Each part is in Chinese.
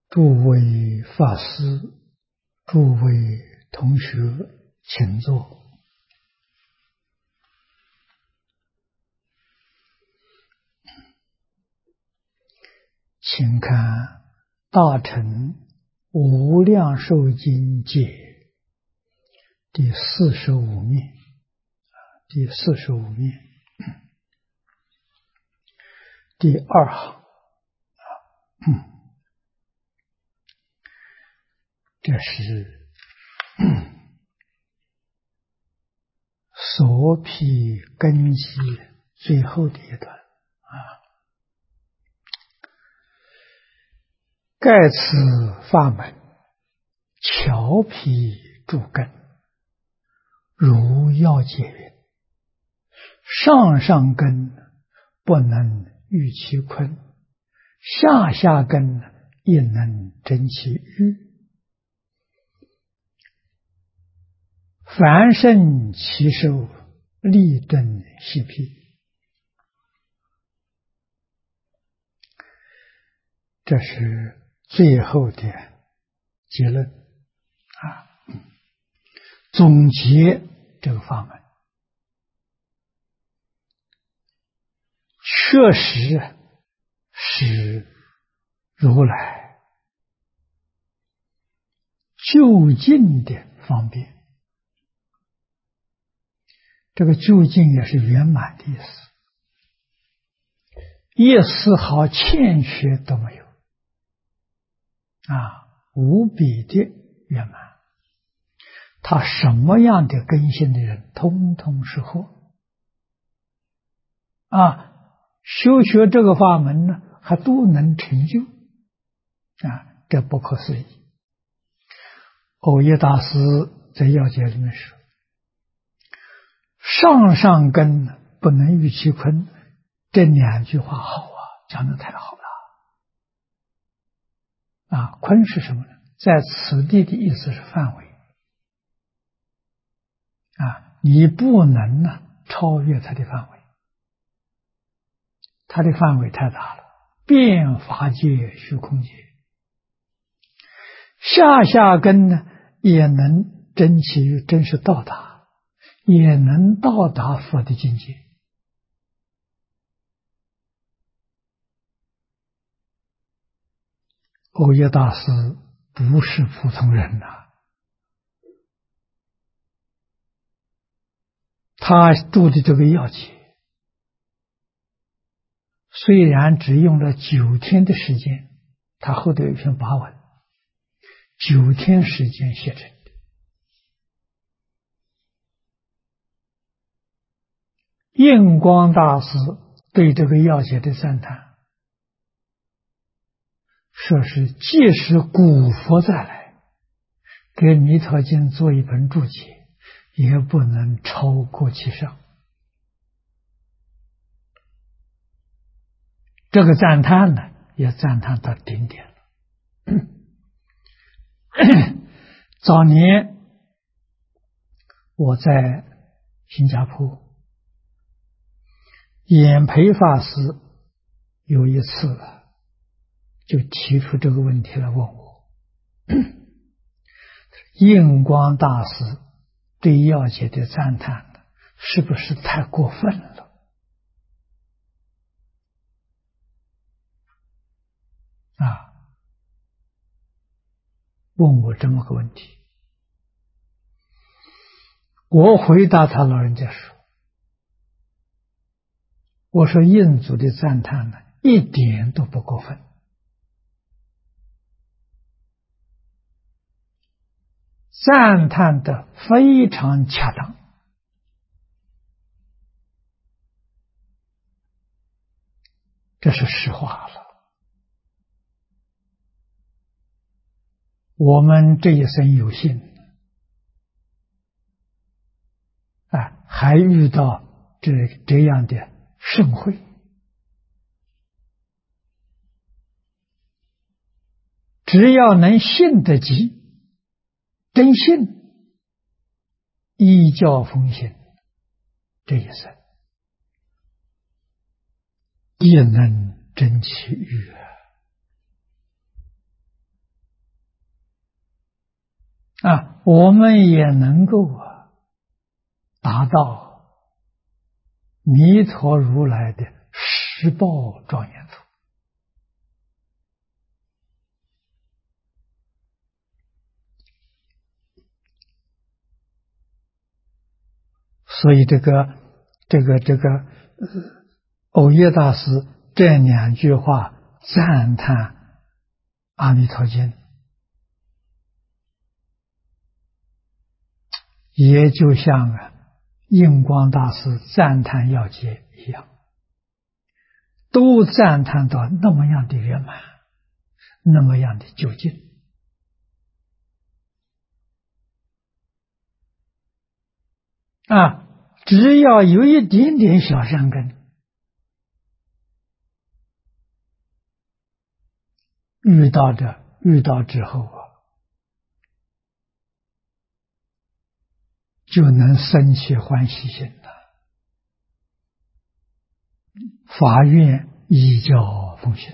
诸位法师，诸位同学，请坐。请看《大乘无量寿经解》第45面，第45面，第二行，这是所披根基最后的一段啊。盖此法门，巧辟诸根，如要解云：上上根不能喻其坤，下下根亦能真其欲。凡圣其手，立顿悉辟。这是最后的结论啊，总结这个法门，确实是如来究竟的方便。这个究竟也是圆满的意思，一丝毫欠缺都没有啊，无比的圆满。他什么样的根性的人，通通是获啊！修学这个法门呢，还都能成就啊，这不可思议。藕益大师在要解里面说：上上根不能喻其坤，这两句话好啊，讲得太好了啊！坤是什么呢？在此地的意思是范围啊，你不能超越它的范围，它的范围太大了，遍法界虚空界。下下根呢，也能真其欲，真是到达，也能到达佛的境界。藕益大师不是普通人呐，他读的这个要解，虽然只用了9天的时间，他后头有一篇跋文，9天时间写成的。印光大师对这个要解的赞叹，说是即使古佛再来给《弥陀经》做一本注解，也不能超过其上。这个赞叹呢，也赞叹到顶点了。早年我在新加坡，演培法师有一次就提出这个问题来问我，印光大师对要解的赞叹是不是太过分了啊？问我这么个问题，我回答他老人家说，我说印祖的赞叹一点都不过分，赞叹的非常恰当，这是实话了。我们这一生有幸还遇到这样的盛会，只要能信得及，真信，依教奉行，这一生亦能真其欲我们也能够达到弥陀如来的十报庄严图。所以藕益大师这两句话赞叹《阿弥陀经》，也就像印光大师赞叹《要解》一样，都赞叹到那么样的圆满，那么样的究竟。只要有一点点小善根，遇到之后就能生起欢喜心了，发愿依教奉行。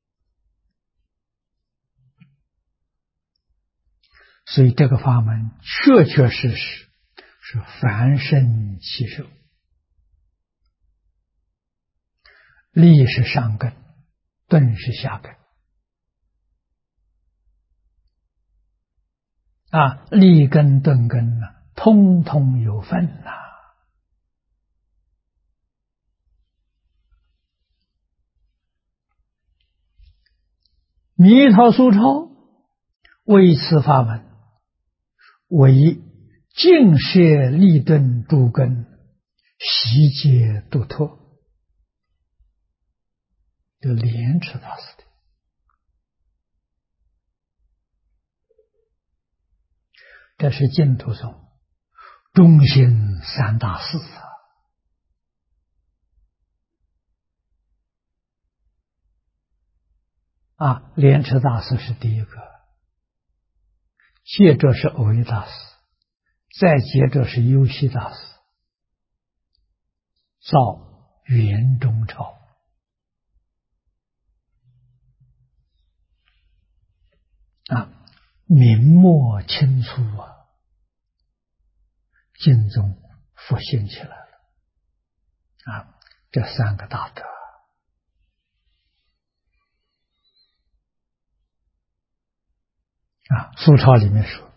所以这个法门确确实实是凡圣起受，立是上根，顿是下根。立根顿根通通有份弥陀疏钞为此法门，为净摄立顿诸根，悉皆度脱。就莲池大师的，这是净土宗中心三大寺莲池大师是第一个，接着是藕益大师，再接着是幽西大师，造圆中钞。明末清初净宗复兴起来了这三个大德疏钞里面说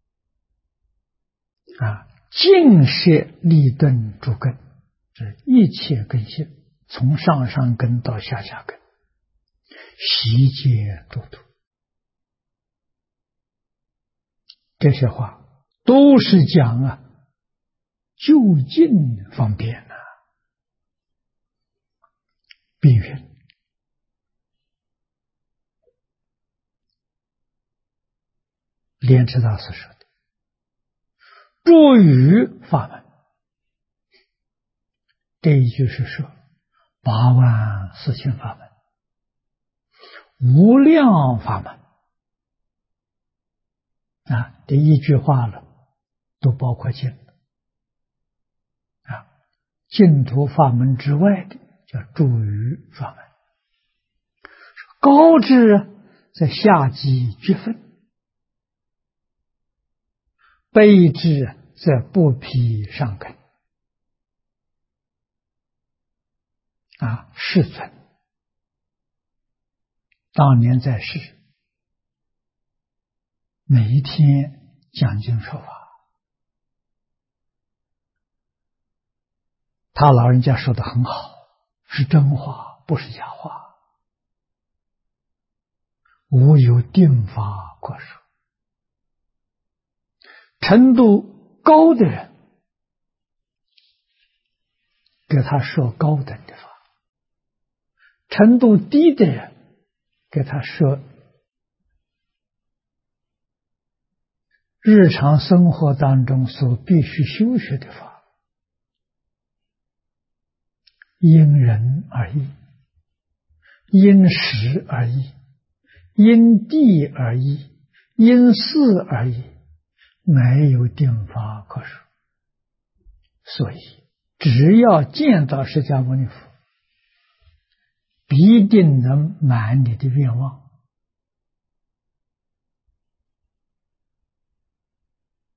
净摄立顿诸根，就是一切根性，从上根到下根，悉皆度脱。这些话都是讲就近方便并云莲池大师说的诸语法门，这一句是说84000法门，无量法门这一句话了都包括进了净土法门之外的叫诸语法门，高至在下机觉分，卑至在不毗上根世尊当年在世，每一天讲经说法，他老人家说的很好，是真话，不是假话，无有定法可说。程度高的人给他说高等的法，程度低的人给他说日常生活当中所必须修学的法，因人而异，因时而异，因地而异，因事而异，没有定法可说。所以只要见到释迦牟尼佛，必定能满你的愿望。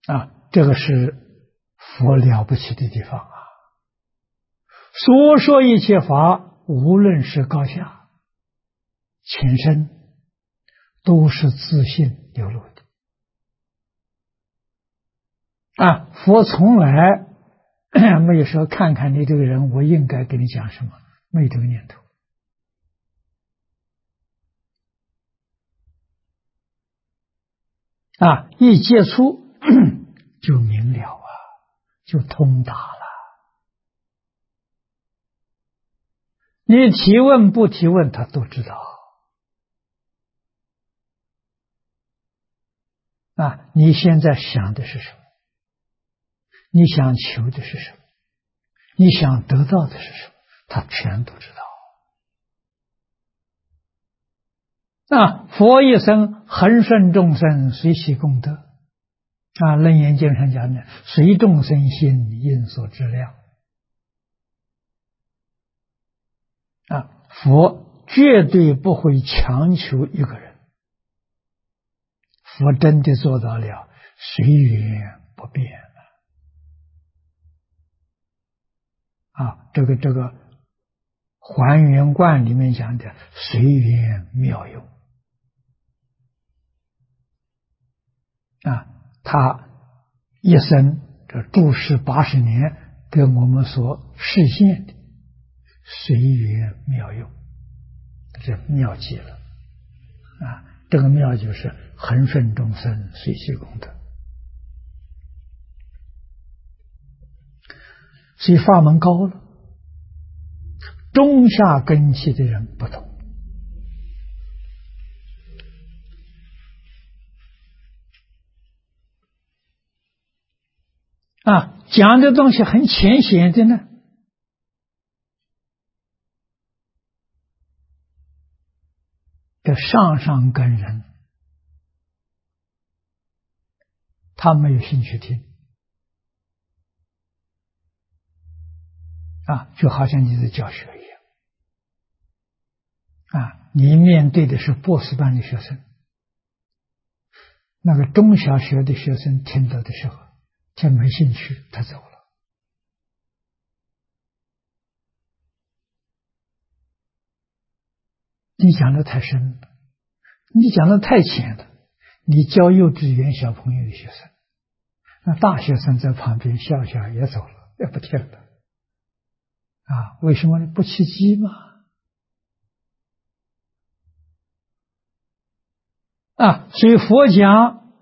这个是佛了不起的地方啊！所说一切法，无论是高下、浅深，都是自信流露的。佛从来没有说看看你这个人，我应该给你讲什么，没有这个念头。一接触就明了就通达了。你提问不提问，他都知道。你现在想的是什么？你想求的是什么？你想得到的是什么？他全都知道。佛一生恒顺众生，随喜功德。楞严经上讲的，随众生心，应所知量。佛绝对不会强求一个人，佛真的做到了随缘不变。这个还原观里面讲的随缘妙用。他一生这住世80年，跟我们所实现的随缘妙用，这妙极了。这个妙就是恒顺众生，随喜功德。所以法门高了，中下根器的人不同。讲的东西很浅显的呢，这上根人他没有兴趣听。就好像你在教学一样。你面对的是博士班的学生，那个中小学的学生听到的时候，他没兴趣，他走了。你讲的太深了，你讲的太浅了。你教幼稚园小朋友的学生，那大学生在旁边笑笑也走了，也不听了。为什么呢？不契机嘛。所以佛讲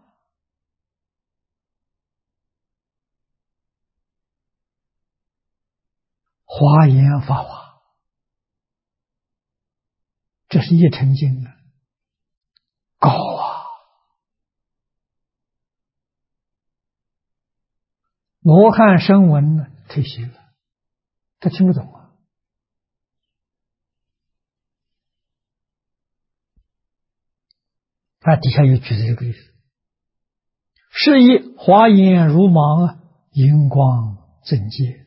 华严法华，这是一乘经的高罗汉声闻呢退休了，他听不懂他底下又举了这个例子，是以华严如芒银光正界。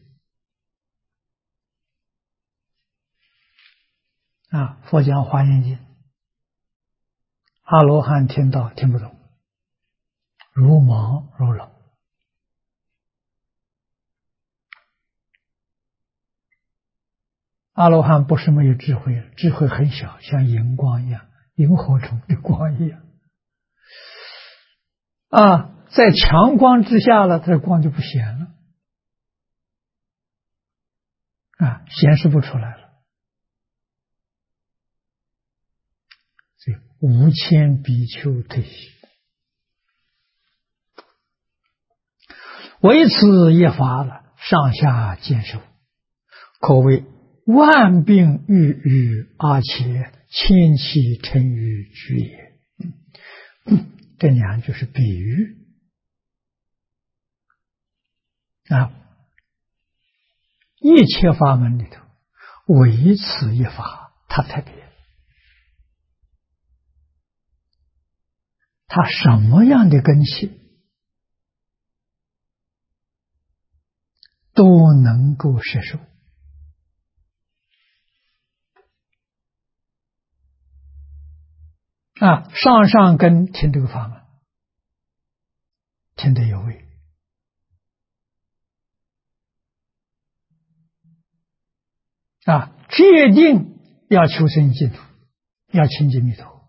佛讲华严经，阿罗汉听到听不懂，如芒如冷。阿罗汉不是没有智慧，智慧很小，像荧光一样，萤火虫的光一样。在强光之下了，它的光就不显了，显示不出来了。所以无谦比丘退息，为此一法了，上下兼受，可谓万病愈愈，而且千期成于居也。这两句是比喻一切法门里头，唯此一法，它特别。它什么样的根器都能够摄受。上根听这个法门， 听得有味。决定要求生净土，要亲近弥陀，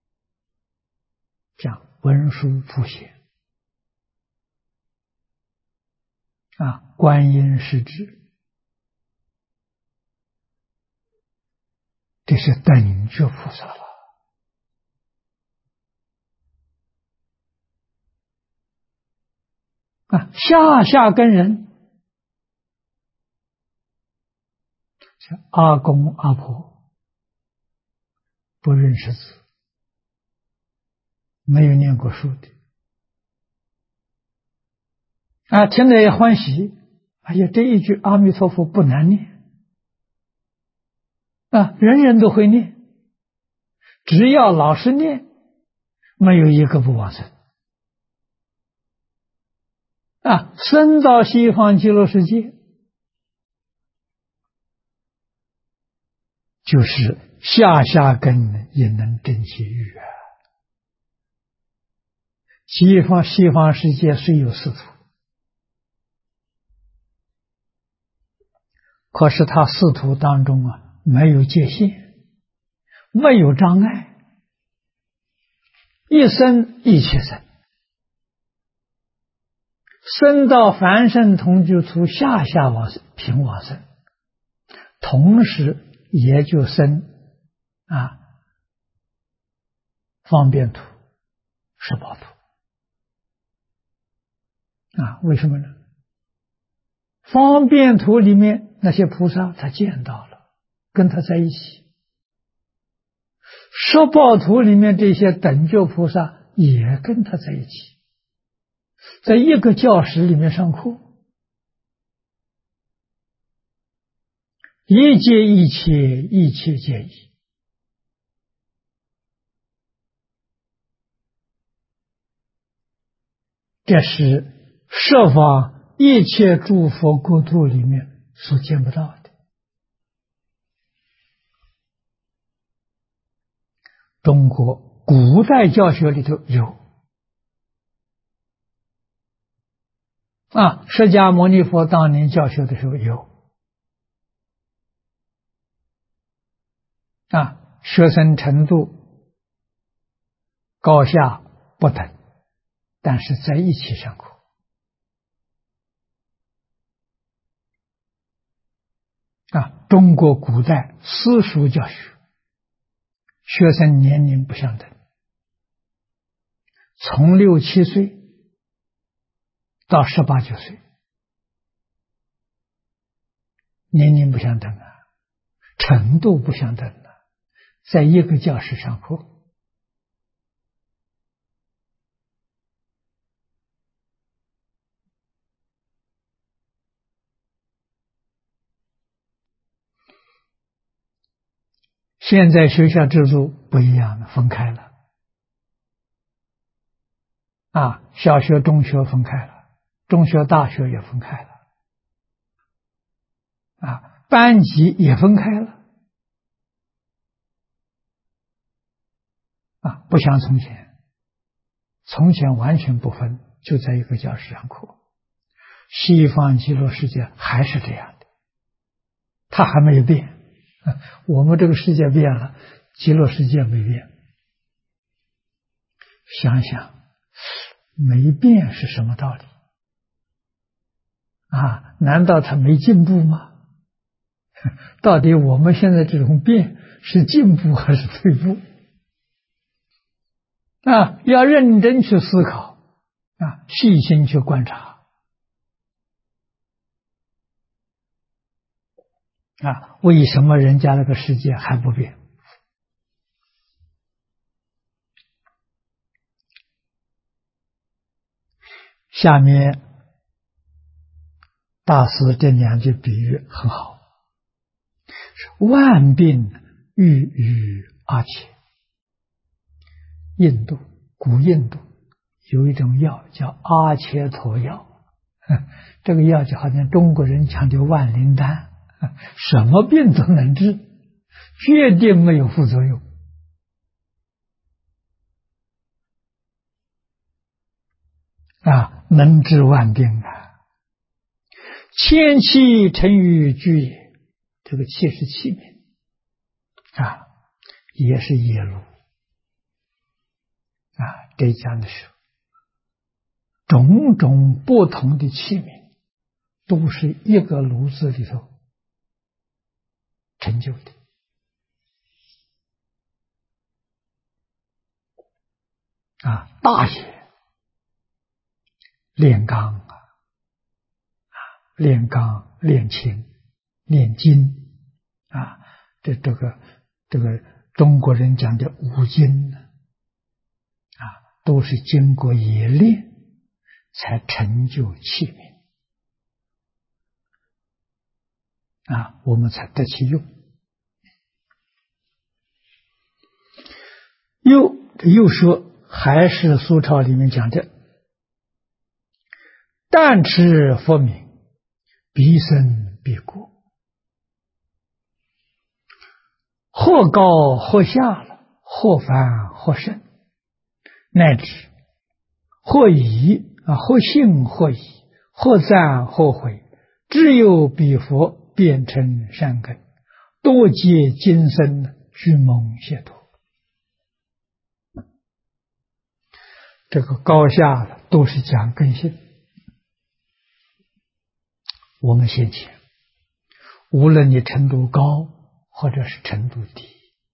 这样文殊普贤观音是指，这是等觉菩萨了。下根人，像阿公阿婆不认识字，没有念过书的，听得也欢喜。哎呀，这一句阿弥陀佛不难念人人都会念，只要老实念，没有一个不往生生到西方极乐世界，就是下根也能证邪欲西方世界虽有四土，可是他四土当中没有界限，没有障碍，一生一切生，生到凡圣同居处下品往生，同时也就生方便土、十宝土为什么呢？方便土里面那些菩萨他见到了，跟他在一起；十宝土里面这些等觉菩萨也跟他在一起，在一个教室里面上课，一切一切，一切皆一。这是十方一切诸佛国土里面所见不到的。中国古代教学里头有释迦牟尼佛当年教学的时候有学生程度高下不等，但是在一起上课中国古代私塾教学，学生年龄不相等，从6、7岁到18、19岁，年龄不相等程度不相等在一个教室上课。现在学校制度不一样了，分开了小学、中学分开了，中学、大学也分开了班级也分开了不像从前，从前完全不分，就在一个教室上课。西方极乐世界还是这样的，它还没有变我们这个世界变了，极乐世界没变。想想没变是什么道理难道它没进步吗？到底我们现在这种变是进步还是退步要认真去思考细心去观察为什么人家那个世界还不变？下面大师这2句比喻很好，万病愈于阿切。古印度有一种药叫阿切陀药这个药就好像中国人讲的万灵丹什么病都能治，绝对没有副作用能治万病啊！千气成于居也，这个气是器皿啊，也是业炉啊。这讲的是种种不同的器皿，都是一个炉子里头成就的啊。大也炼钢啊，炼钢、炼琴、炼金啊，这个中国人讲的五金呢啊，都是经过冶炼才成就器皿啊，我们才得其用。又说，还是苏钞里面讲的，但持佛名，必生必果，或高或下了，或凡或甚，乃至或疑或信或疑，或赞或毁，只有彼佛变成善根，多皆今生虚蒙解脱。这个高下了都是讲根性。我们先前无论你程度高或者是程度低，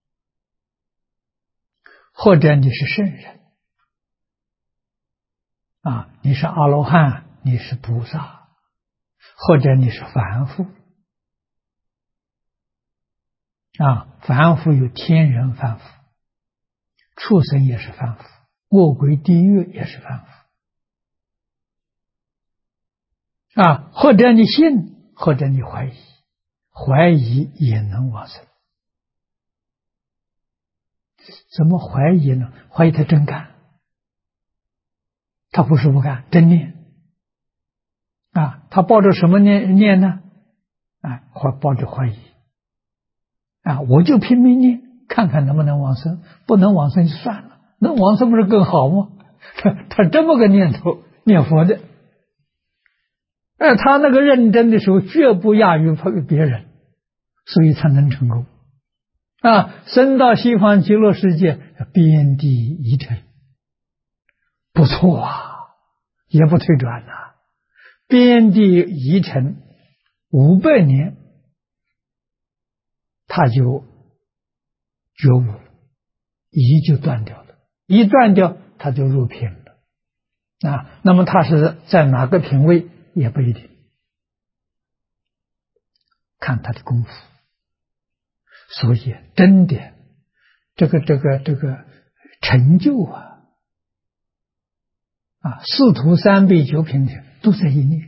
或者你是圣人啊，你是阿罗汉，你是菩萨，或者你是凡夫啊，凡夫有天人凡夫，畜生也是凡夫，恶鬼地狱也是凡夫啊，或者你信，或者你怀疑，怀疑也能往生。怎么怀疑呢？怀疑他真干，他不是不干，真念啊。他抱着什么念呢？啊，抱着怀疑啊，我就拼命念，看看能不能往生，不能往生就算了，能往生不是更好吗？他这么个念头，念佛的。他那个认真的时候，绝不亚于别人，所以才能成功啊！升到西方极乐世界，遍地一尘，不错啊，也不退转呐、遍地一尘500年，他就觉悟了，疑就断掉了，一断掉他就入品了啊。那么他是在哪个品位？也不一定，看他的功夫。所以真的这个成就四徒三臂九品的都在一念。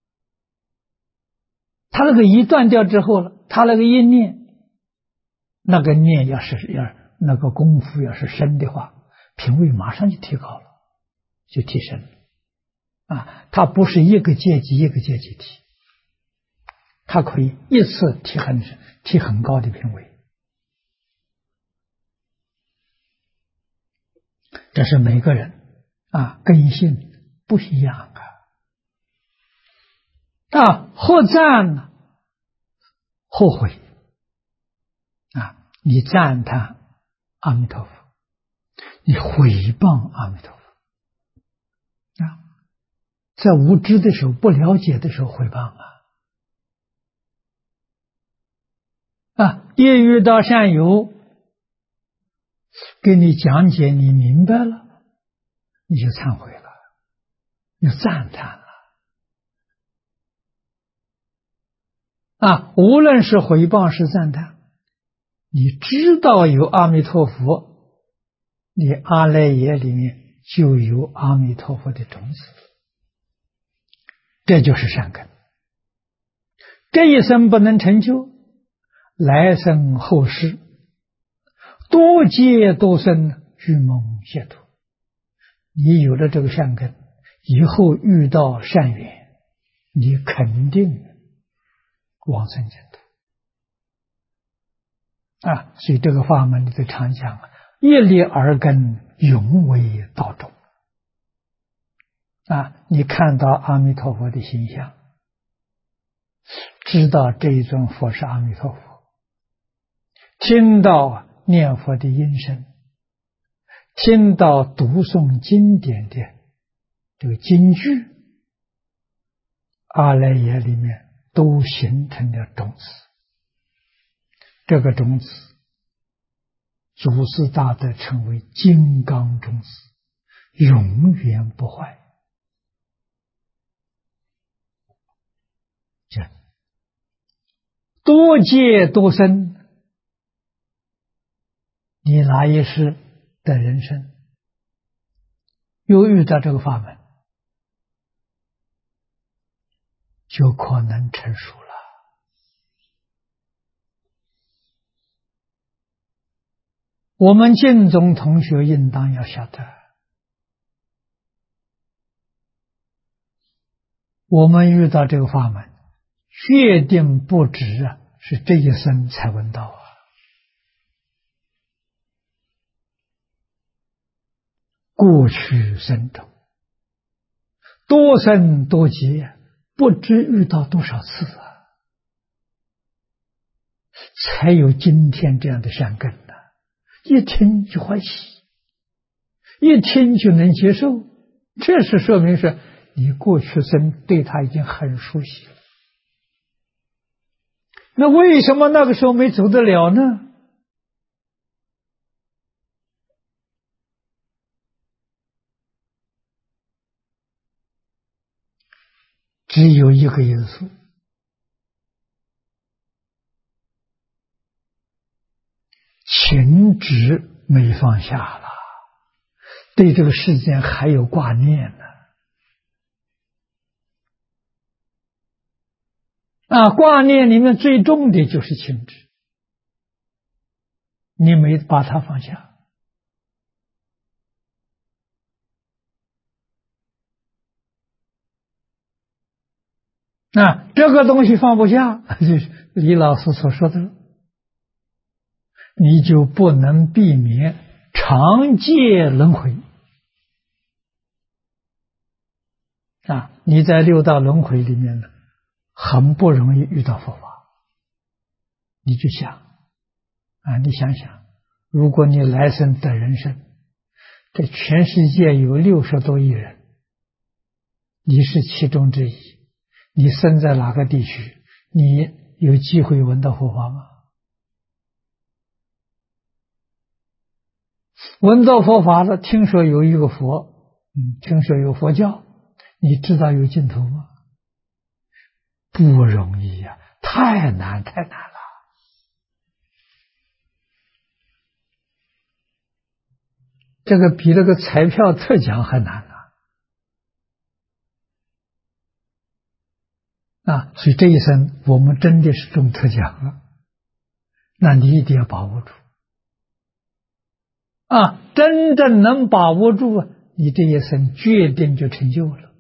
他那个一断掉之后了，他那个一念，那个念要那个功夫要是深的话，品位马上就提高了，就提升了啊！他不是一个阶级一个阶级提，他可以一次提很高的品位。这是每个人根性不一样或赞呢，或毁你赞叹阿弥陀佛，你毁谤阿弥陀佛在无知的时候，不了解的时候毁谤一遇到善友给你讲解，你明白了，你就忏悔了，你就赞叹了无论是毁谤是赞叹，你知道有阿弥陀佛，你阿赖耶里面就有阿弥陀佛的种子，这就是善根。这一生不能成就，来生后世多劫多生虚蒙解脱。你有了这个善根，以后遇到善缘，你肯定往生解脱所以这个法门里头常讲一粒耳根，永为道种你看到阿弥陀佛的形象，知道这一尊佛是阿弥陀佛，听到念佛的音声，听到读诵经典的这个经句，阿赖耶里面都形成了种子。这个种子，祖师大德称为金刚种子，永远不坏。多劫多生，你哪一世的人生又遇到这个法门，就可能成熟了。我们净宗同学应当要晓得，我们遇到这个法门，确定不止是这一生才闻到过去生中多生多劫，不知遇到多少次才有今天这样的善根呢。一听就欢喜，一听就能接受，这是说明是你过去生对他已经很熟悉了。那为什么那个时候没走得了呢？只有一个因素，情执没放下了，对这个世间还有挂念呢。挂念里面最重的就是情执，你没把它放下。这个东西放不下，就是李老师所说的，你就不能避免常界轮回。你在六道轮回里面呢，很不容易遇到佛法。你就想你想想，如果你来生得人生，这全世界有60多亿人，你是其中之一，你生在哪个地区，你有机会闻到佛法吗？闻到佛法了，听说有一个佛，听说有佛教，你知道有尽头吗？不容易呀，太难太难了。这个比那个彩票特奖还难所以这一生我们真的是中特奖了，那你一定要把握住真正能把握住你这一生决定就成就了。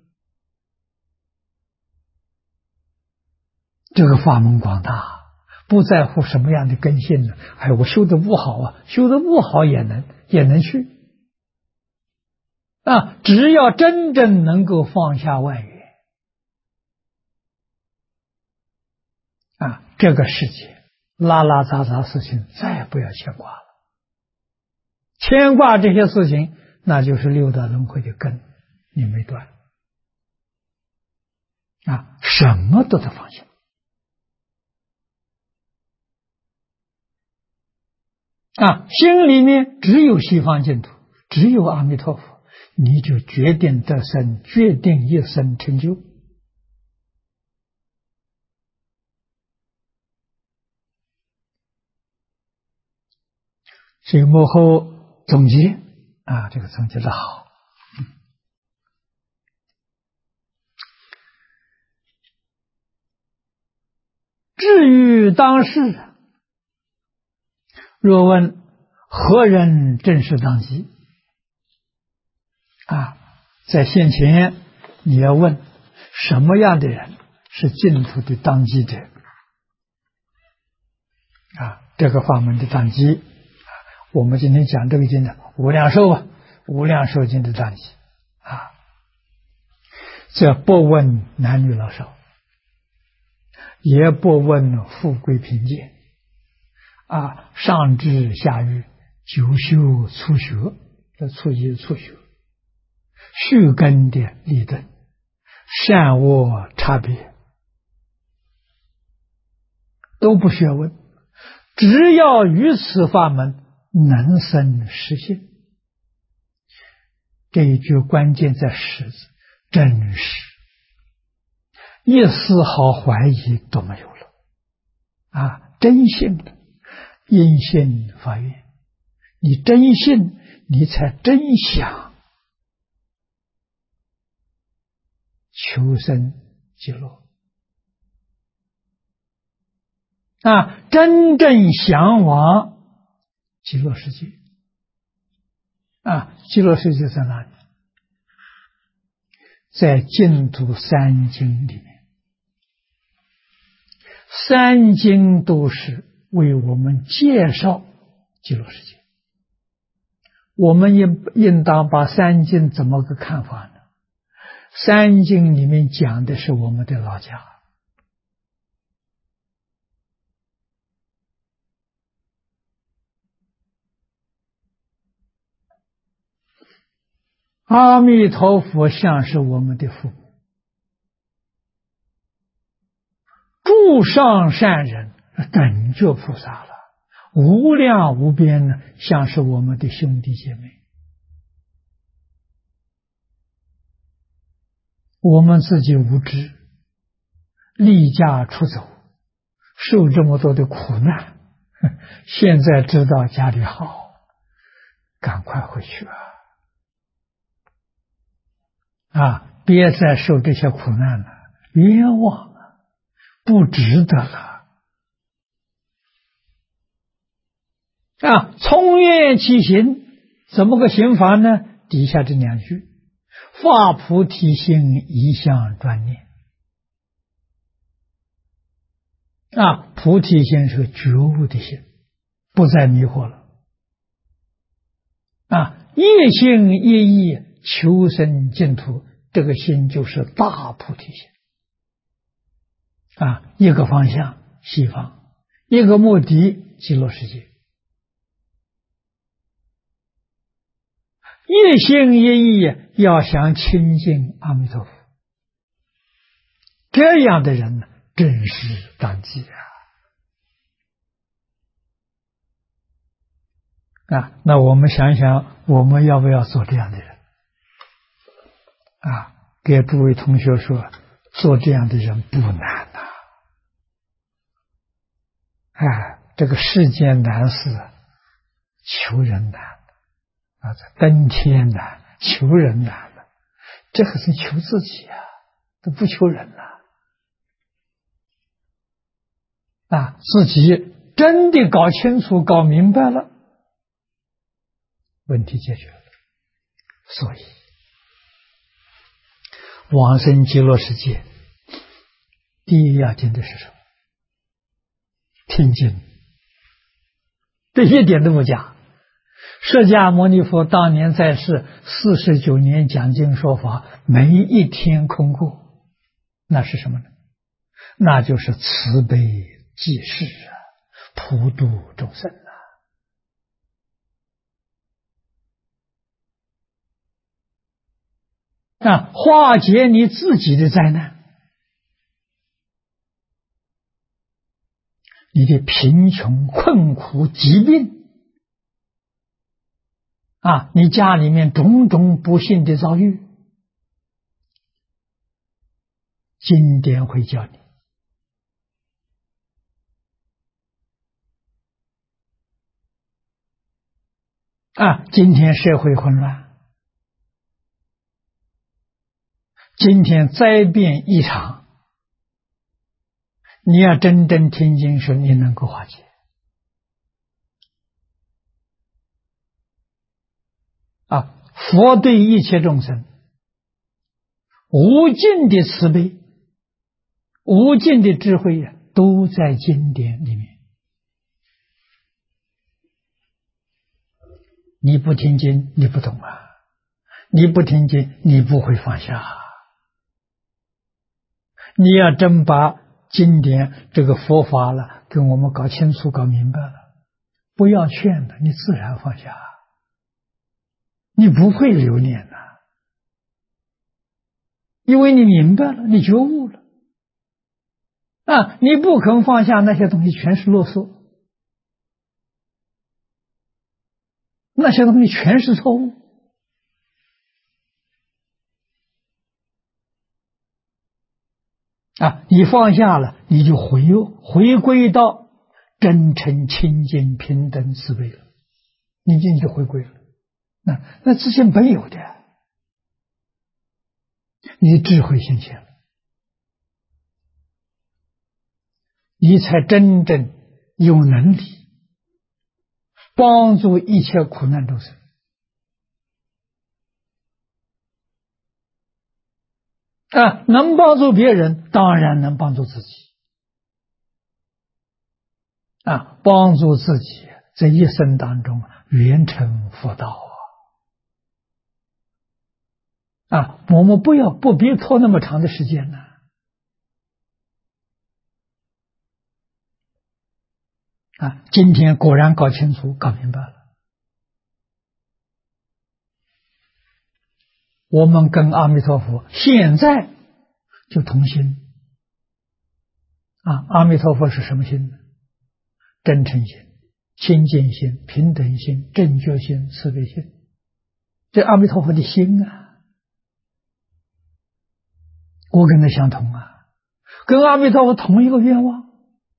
这个法门广大，不在乎什么样的根性呢？我修得不好修得不好也能去只要真正能够放下外缘这个世界拉拉杂杂事情再也不要牵挂了。牵挂这些事情，那就是六道轮回的根，你没断什么都得放下心里面只有西方净土，只有阿弥陀佛，你就决定得生，决定一生成就。所以幕后总结这个总结的好。至于当世，若问何人正是当机在现前你要问什么样的人是净土的当机者这个法门的当机我们今天讲这个经的无量寿无量寿经的当机这不问男女老少，也不问富贵贫贱，上智下愚，九修初学，这初级初学，续根的立顿，善恶差别都不需要问，只要于此法门能生实性。这一句关键在实字，真实，一丝毫怀疑都没有了。真信的，因信发愿，你真信，你才真想求生极乐。真正向往极乐世界。极乐世界在哪里？在净土三经里面，三经都是为我们介绍极乐世界。我们应当把三经怎么个看法呢？三经里面讲的是我们的老家。阿弥陀佛像是我们的父母，诸上善人等觉菩萨了，无量无边呢，像是我们的兄弟姐妹。我们自己无知，离家出走，受这么多的苦难，现在知道家里好，赶快回去别再受这些苦难了，冤枉不值得了。从愿起行，怎么个行法呢？底下这两句：发菩提心，一向专念。菩提心是个觉悟的心，不再迷惑了。一心一意求生净土，这个心就是大菩提心。一个方向西方，一个目的极乐世界。一心一意要想亲近阿弥陀佛，这样的人呢，真是长记那我们想想，我们要不要做这样的人？给诸位同学说，做这样的人不难这个世间难事，求人难登天难，求人难这可是求自己都不求人自己真的搞清楚、搞明白了，问题解决了。所以往生极乐世界第一要紧的是什么？听经，这一点都不假。释迦牟尼佛当年在世49年讲经说法，没一天空过，那是什么呢？那就是慈悲济世普度众生化解你自己的灾难，你的贫穷、困苦、疾病你家里面种种不幸的遭遇，经典会教你。今天社会混乱，今天灾变异常，你要真正听经说，你能够化解。佛对一切众生无尽的慈悲，无尽的智慧都在经典里面。你不听经，你不懂你不听经，你不会放下你要真把经典这个佛法了跟我们搞清楚、搞明白了，不要劝的，你自然放下，你不会留恋的，因为你明白了，你觉悟了啊！你不肯放下那些东西，全是啰嗦，那些东西全是错误啊！你放下了，你就回归到真诚、清净、平等、慈悲了，你就回归了。那之前没有的，你的智慧现前了，你才真正有能力帮助一切苦难众生啊！能帮助别人，当然能帮助自己啊！帮助自己，这一生当中圆成佛道啊！我们别拖那么长的时间呢啊！今天果然搞清楚、搞明白了，我们跟阿弥陀佛现在就同心啊！阿弥陀佛是什么心呢？真诚心、清净心、平等心、正觉心、慈悲心，这阿弥陀佛的心啊，我跟他相同啊，跟阿弥陀佛同一个愿望，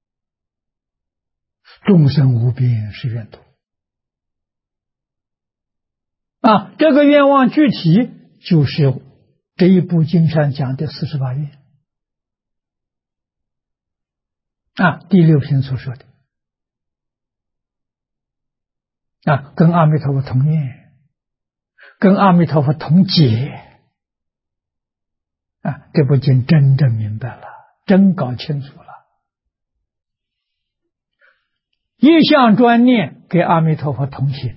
众生无边誓愿度啊！这个愿望具体就是这一部经上讲的48愿啊，第六品所说的啊，跟阿弥陀佛同愿，跟阿弥陀佛同解啊！这部经真正明白了，真搞清楚了，一向专念给阿弥陀佛同行。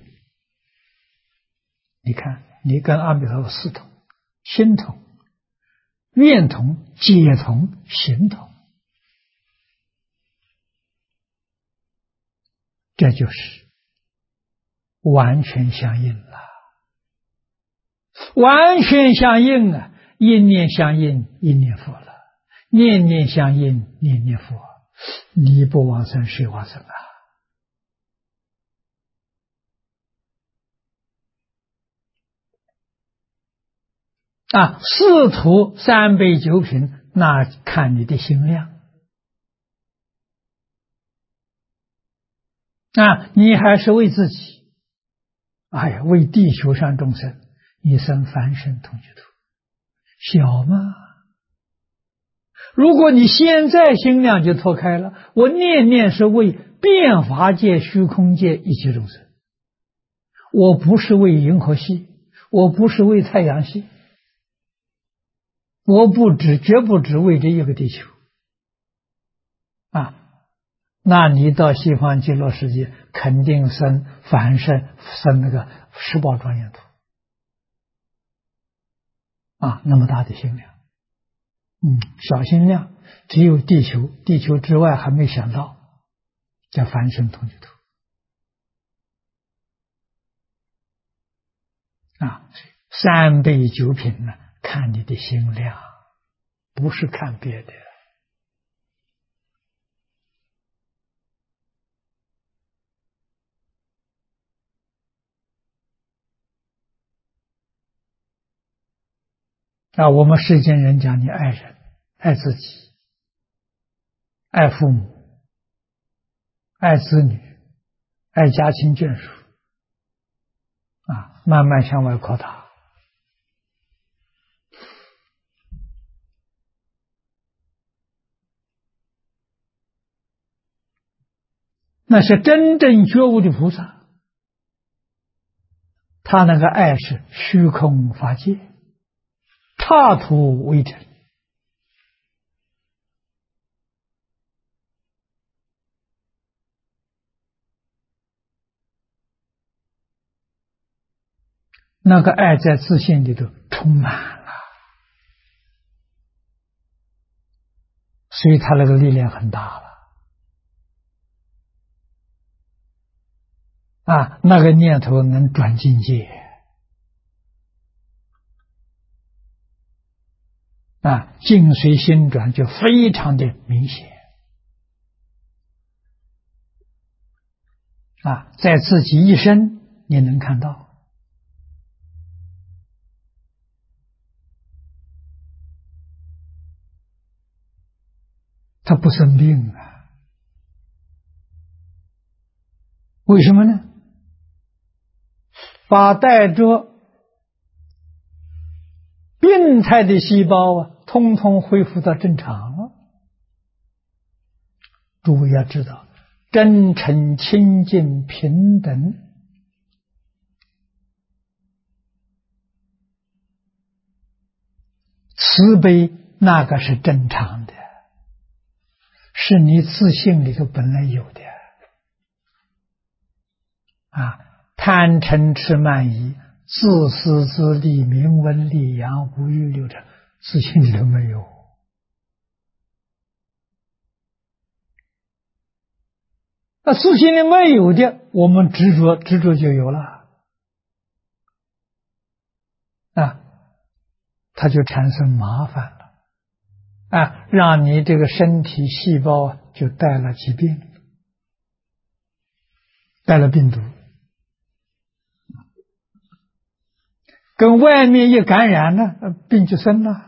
你看，你跟阿弥陀佛四同，心同、愿同、解同、行同，这就是完全相应了，完全相应啊！一念相应，一念佛了；念念相应，念念佛。你不往生，谁往生啊？四图三杯九品，那看你的心量啊！你还是为自己，哎呀，为地球上众生，你生凡身同居土，小吗？如果你现在心量就脱开了，我念念是为变法界、虚空界一切众生，我不是为银河系，我不是为太阳系，我绝不只为这一个地球啊！那你到西方极乐世界，肯定生凡身，生那个十宝庄严土啊，那么大的心量。小心量只有地球，地球之外还没想到，叫凡身同居土啊。三杯九品呢，看你的心量，不是看别的啊。我们世间人讲，你爱人、爱自己、爱父母、爱子女、爱家亲眷属啊，慢慢向外扩大。那是真正觉悟的菩萨，他那个爱是虚空法界，踏土为尘。那个爱在自信里头充满了所以他那个力量很大了。那个念头能转境界。境随心转就非常的明显。在自己一生你能看到。他不生病啊。为什么呢？把带着病态的细胞通通恢复到正常了。诸位要知道，真诚、清净、平等，慈悲，那个是正常的，是你自信里头本来有的。贪嗔痴慢疑、自私自利、名闻利养、无欲六尘，自信里头没有。自信里没有的，我们执着就有了。它就产生麻烦了。让你这个身体细胞就带了疾病，带了病毒。跟外面一感染呢，病就生了。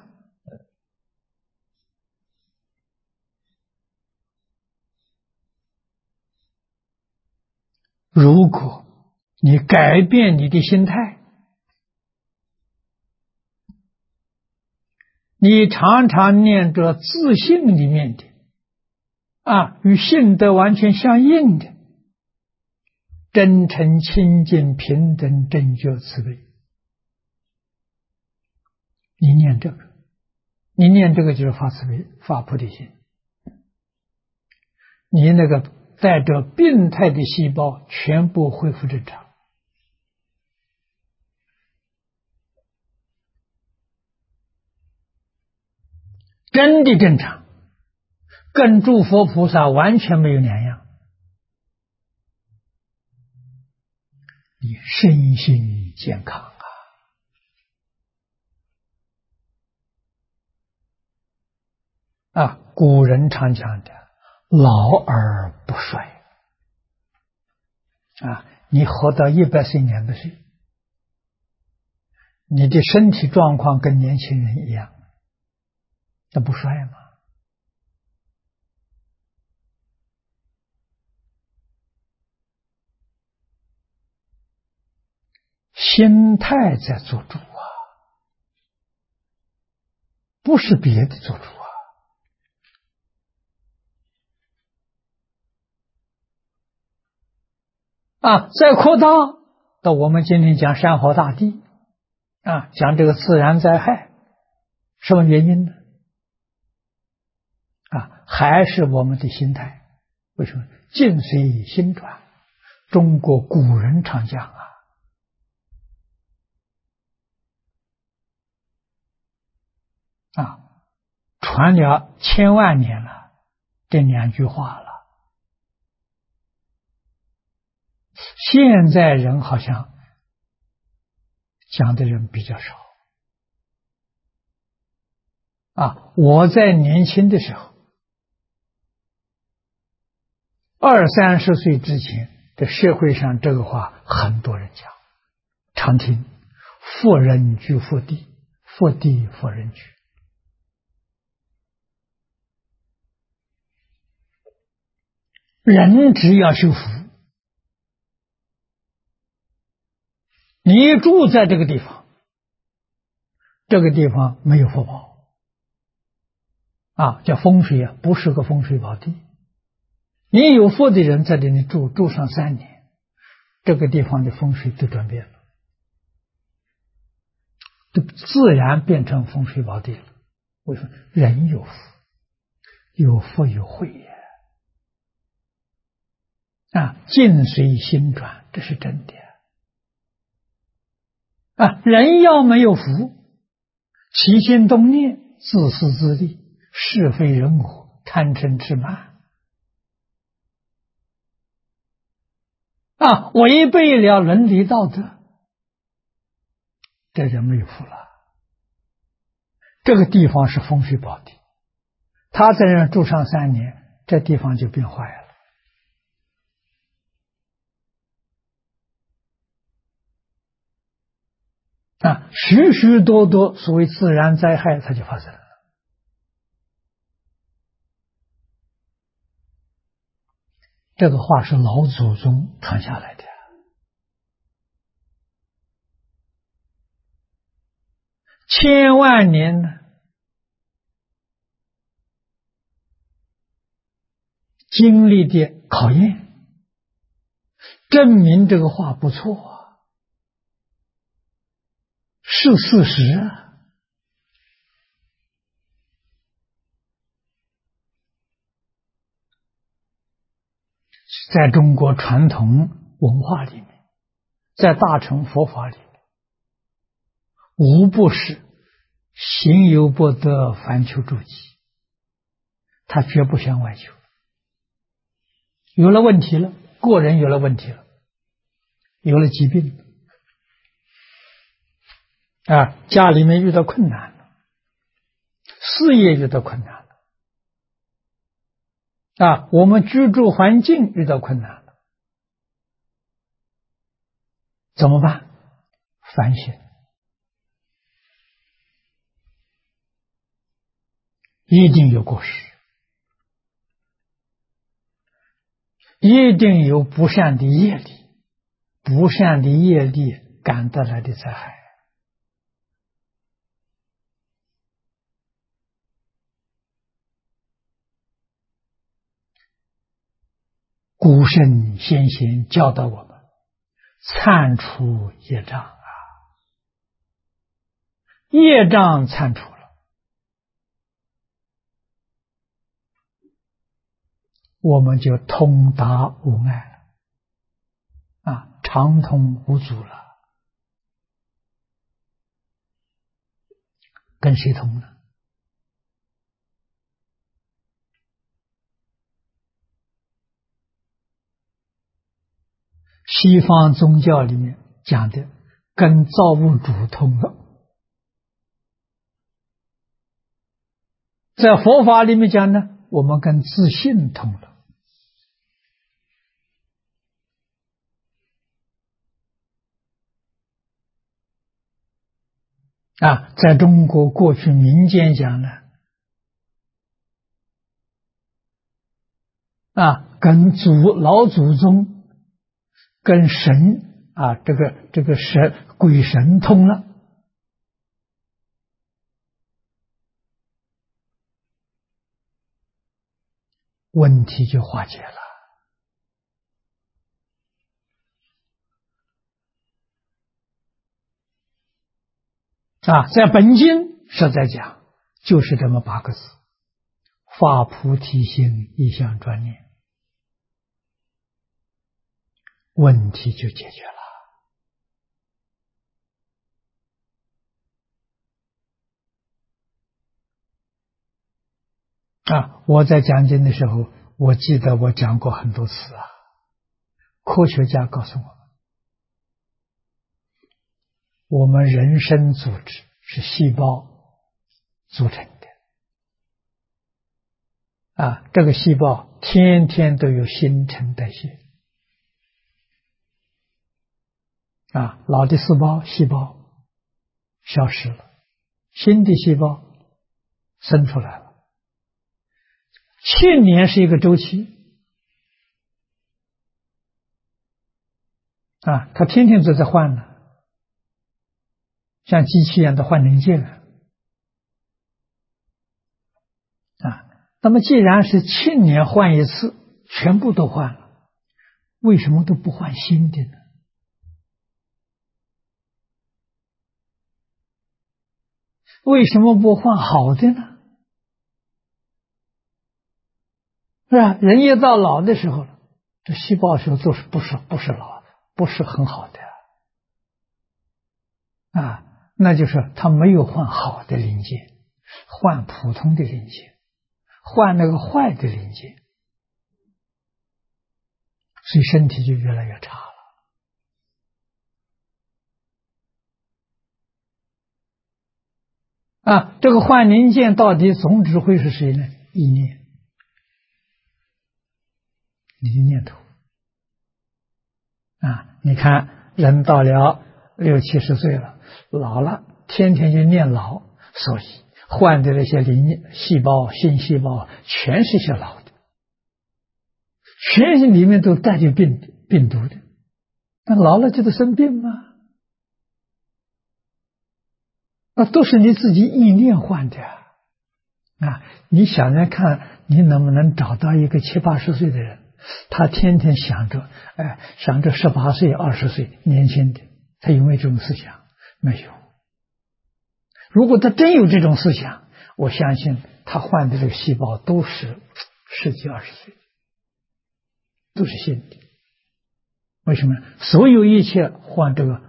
如果你改变你的心态，你常常念着自信里面的与性德完全相应的真诚、清净、平等、正觉、慈悲，你念这个就是发慈悲、发菩提心。你那个带着病态的细胞全部恢复正常。真的正常，跟诸佛菩萨完全没有两样。你身心健康古人常讲的老而不衰你活到100岁、200岁，你的身体状况跟年轻人一样，那不衰吗？心态在做主不是别的做主再扩大到我们今天讲山河大地讲这个自然灾害，什么原因呢？还是我们的心态。为什么？境随心转。中国古人常讲传了千万年了，这2句话了。现在人好像讲的人比较少我在年轻的时候，20、30岁之前，这社会上这个话很多人讲，常听富人居富地，富地富人居。人只要修福，你住在这个地方，这个地方没有福报叫风水不是个风水宝地。你有福的人在这里住上3年，这个地方的风水都转变了，都自然变成风水宝地了。为什么？人有福，有福有慧境随心转，这是真的人要没有福，起心动念自私自利，是非人我， 贪嗔痴慢啊，违背了伦理道德，这人没有福了。这个地方是风水宝地，他在这住上3年，这地方就变坏了。啊，许许多多所谓自然灾害，它就发生了。这个话是老祖宗传下来的，千万年呢，经历的考验，证明这个话不错啊，是事实啊。在中国传统文化里面，在大乘佛法里面，无不是行有不得，凡求诸己，他绝不向外求。有了问题了，个人有了问题了，有了疾病啊，家里面遇到困难了，事业遇到困难了啊，我们居住环境遇到困难了，怎么办？反省，一定有过失，一定有不善的业力，不善的业力感得来的灾害。古圣先贤教导我们铲除业障啊，业障铲除了，我们就通达无碍了啊，畅通无阻了。跟谁通呢？西方宗教里面讲的跟造物主通了，在佛法里面讲呢，我们跟自信通了啊。在中国过去民间讲呢啊，跟老祖宗跟神啊，这个鬼神通了，问题就化解了啊。在本经是在讲，就是这么8个字：发菩提心，一向专念，问题就解决了。啊，我在讲经的时候，我记得我讲过很多次啊。科学家告诉我们人身组织是细胞组成的啊，这个细胞天天都有新陈代谢啊，老的细胞消失了，新的细胞生出来了。1000年是一个周期啊，它天天都在换呢，像机器一样的换零件啊。那么既然是1000年换一次，全部都换了，为什么都不换新的呢？为什么不换好的呢？是吧？人一到老的时候了，这细胞时候都是不是老，不是很好的啊，那就是他没有换好的零件，换普通的零件， 换那个坏的零件，所以身体就越来越差了。这个换零件到底总指挥是谁呢？意念，你的念头。你看人到了60、70岁了，老了，天天就念老，所以换的那些细胞、新细胞全是些老的，全身里面都带着病毒的。那老了就得生病吗？都是你自己意念换的你想想看，你能不能找到一个70、80岁的人，他天天想着18岁、20岁年轻的，他有没有这种思想？没有。如果他真有这种思想，我相信他换的这个细胞都是10几、20岁，都是新的。为什么？所有一切换这个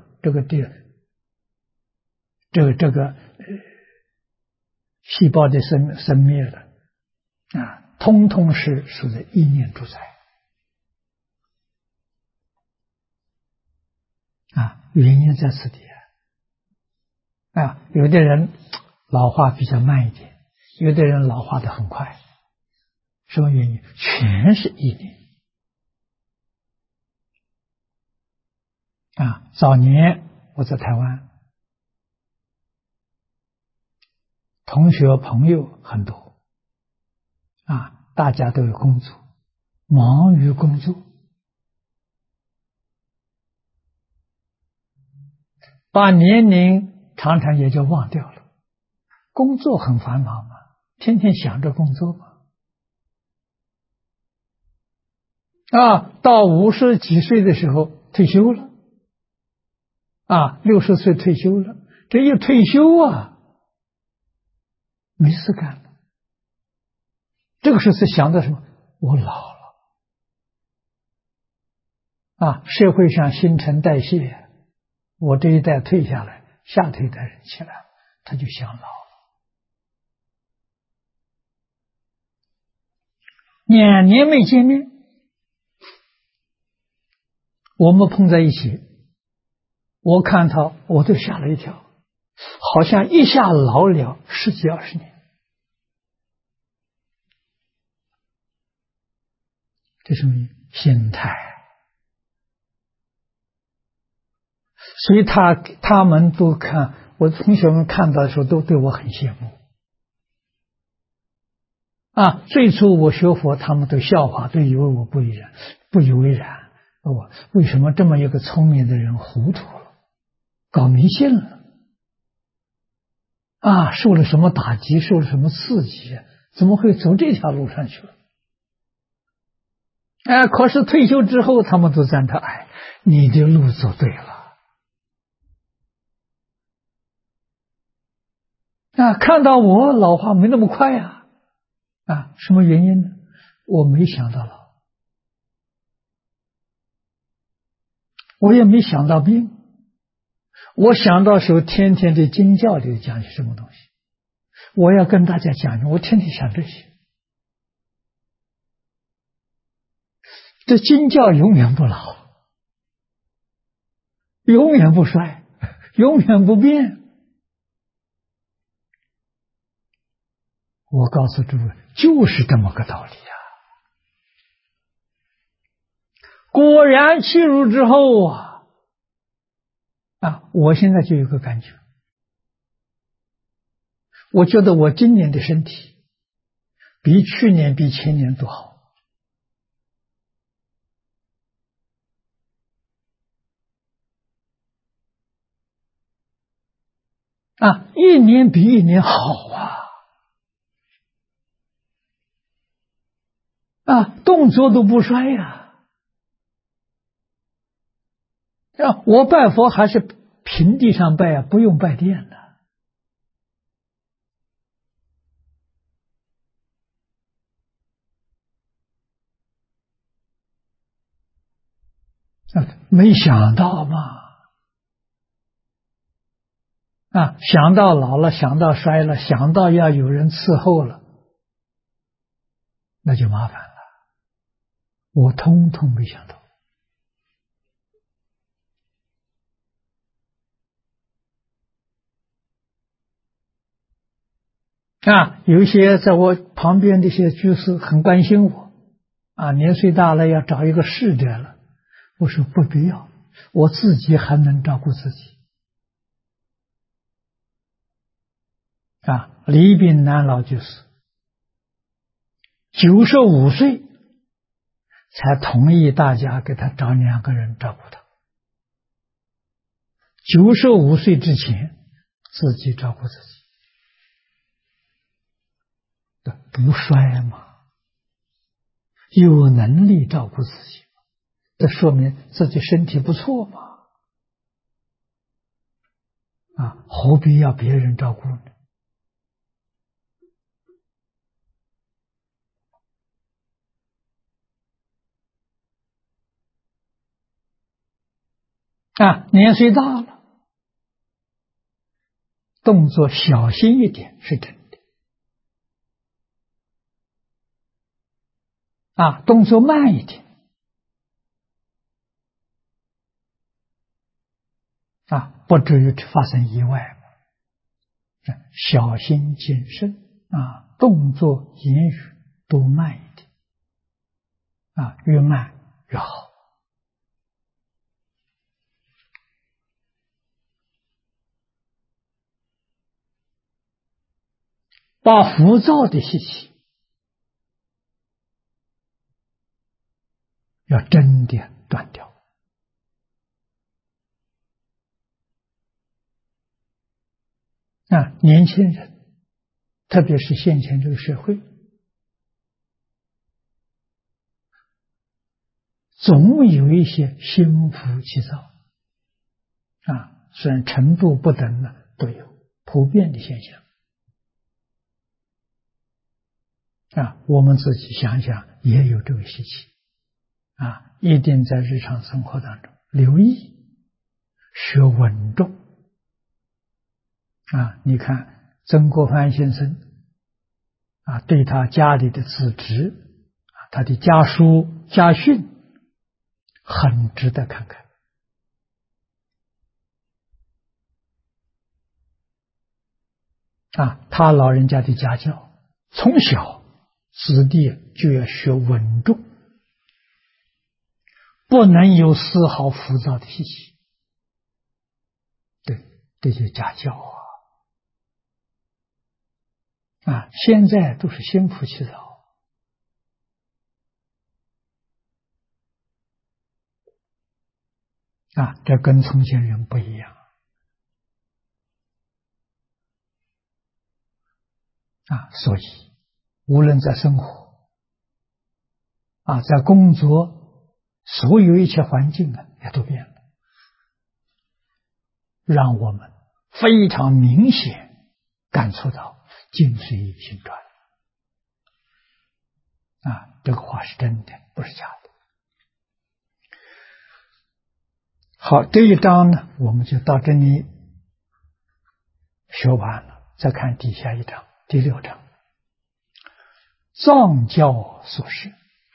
细胞的生灭的通通是属于意念主宰原因在此地有的人老化比较慢一点，有的人老化的很快，什么原因？全是意念早年我在台湾，同学朋友很多大家都有工作，忙于工作，把年龄常常也就忘掉了。工作很繁忙嘛，天天想着工作嘛到50几岁的时候退休了60岁退休了，这一退休没事干了。这个时候是想到什么？我老了社会上新陈代谢，我这一代退下来，下一代人起来了，他就想老了。2年没见面，我们碰在一起，我看他我都吓了一跳，好像一下老了10几20年。这是什么心态？所以他们都看，我同学们看到的时候都对我很羡慕最初我学佛，他们都笑话，都以为我不以为然。我为什么这么一个聪明的人糊涂了，搞迷信了受了什么打击，受了什么刺激怎么会走这条路上去了？可是退休之后，他们都赞叹：你的路走对了看到我老化没那么快什么原因呢？我没想到老，我也没想到病，我想到时候天天在经教里讲些什么东西，我要跟大家讲，我天天想这些。这经教永远不老，永远不衰，永远不变。我告诉诸位，就是这么个道理果然进入之后我现在就有个感觉，我觉得我今年的身体比去年、比前年都好。一年比一年好动作都不衰我拜佛还是平地上拜不用拜殿的没想到嘛想到老了，想到衰了，想到要有人伺候了那就麻烦了。我通通没想到。有一些在我旁边的一些居士很关心我，年岁大了要找一个侍者了。我说不必要，我自己还能照顾自己。李炳南老居士95岁才同意大家给他找2个人照顾他。95岁之前自己照顾自己，不衰嘛，有能力照顾自己，这说明自己身体不错嘛。何必要别人照顾呢？年岁大了，动作小心一点是真的。动作慢一点。不至于发生意外。小心谨慎动作言语都慢一点。越慢越好。把浮躁的习气要真的断掉。年轻人，特别是现前这个社会，总有一些心浮气躁虽然程度不等呢，都有普遍的现象。我们自己想想也有这个习气一定在日常生活当中留意，学稳重你看曾国藩先生对他家里的子侄他的家书家训很值得看看。他老人家的家教，从小子弟就要学稳重，不能有丝毫浮躁的习气。对，这些家教现在都是心浮气躁。这跟从前人不一样所以无论在生活在工作，所有一切环境也都变了，让我们非常明显感触到境随心转这个话是真的，不是假的。好，这一章呢，我们就到这里学完了，再看底下一章，第6章，藏教所示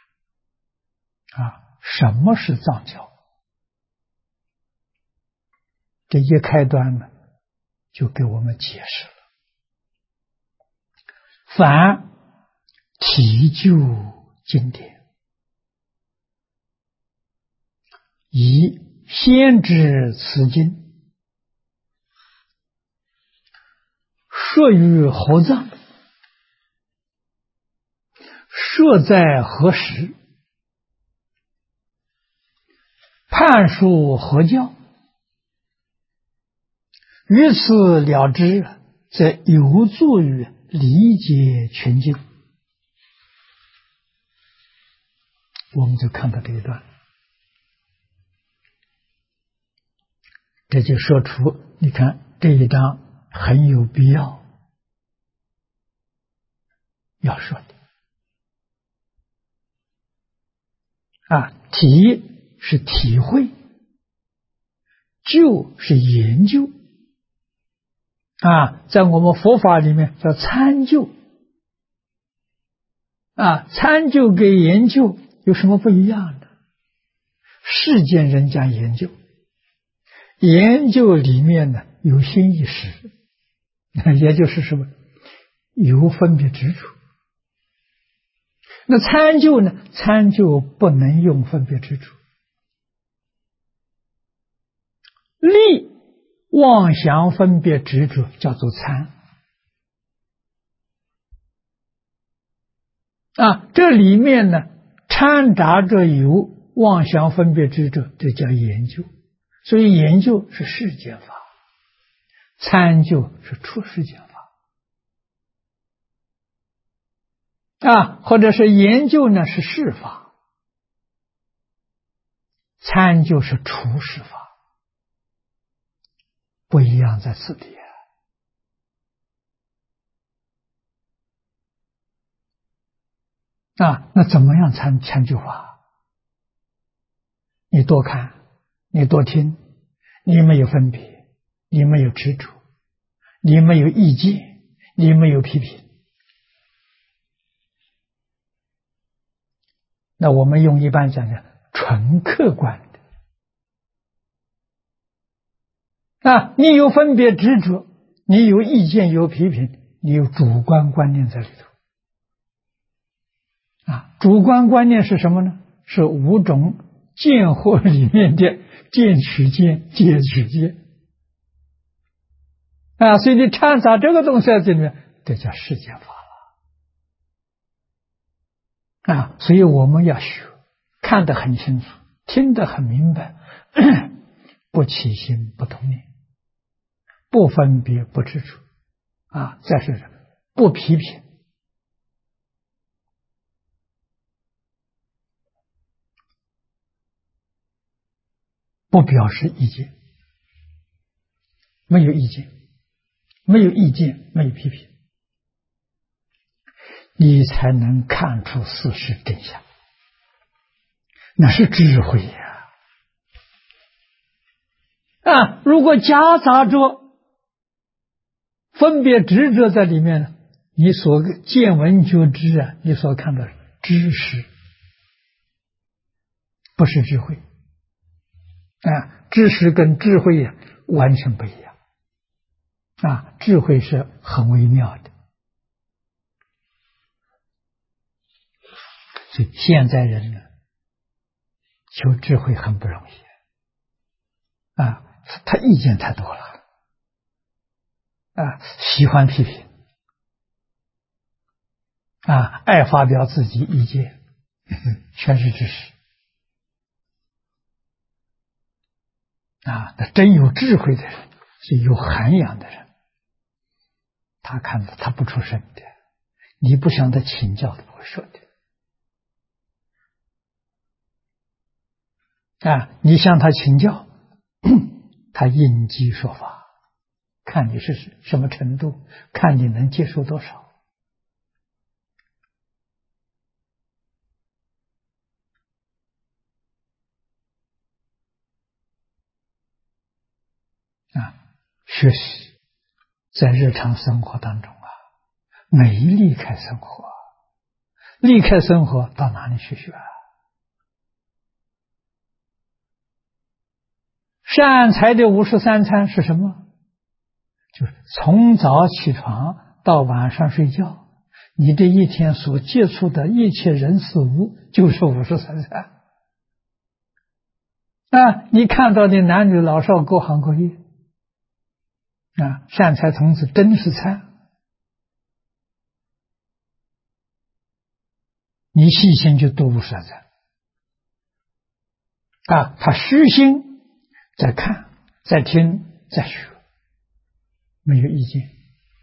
什么是藏教？这一开端呢，就给我们解释了。凡体旧经典，以先知此经，设于何藏？设在何时？判述何教？于此了之，则有助于理解全经。我们就看到这一段，这就说出，你看这一章很有必要要说的体是体会，究是研究在我们佛法里面叫参究参究跟研究有什么不一样的？世间人家研究，研究里面呢有心意识，也就是什么有分别执着。那参究呢？参究不能用分别执着，立妄想分别执着叫做参。这里面呢掺杂着有妄想分别执着，这叫研究。所以研究是世间法，参究是出世间法。或者是研究呢是世法，参究是出世法，不一样在此地。那怎么样参究法？你多看，你多听，你没有分别，你没有执着，你没有意见，你没有批评。那我们用一般讲的纯客观的。你有分别执着，你有意见有批评，你有主观观念在里头。主观观念是什么呢？是五种见惑里面的见取见，见取见。所以你掺杂这个东西在这里面，这叫世间法了。所以我们要学，看得很清楚，听得很明白，不起心不动念，不分别不执着，再是不批评。不表示意见，没有意见，没有意见，没有批评，你才能看出事实真相，那是智慧呀！如果夹杂着分别执着在里面呢，你所见闻觉知你所看的知识，不是智慧。知识跟智慧完全不一样。智慧是很微妙的。所以现在人呢，求智慧很不容易。他意见太多了。喜欢批评。爱发表自己意见，全是知识。那真有智慧的人，是有涵养的人，他看他不出声的，你不向他请教，他不会说的。你向他请教，他应机说法，看你是什么程度，看你能接受多少。学习在日常生活当中没离开生活，离开生活到哪里去学？善财的53参是什么？就是从早起床到晚上睡觉，你这一天所接触的一切人事物就是53参。你看到的男女老少各行各业，善财童子真是参。你细心就读53参。他虚心在看，在听，在学，没有意见。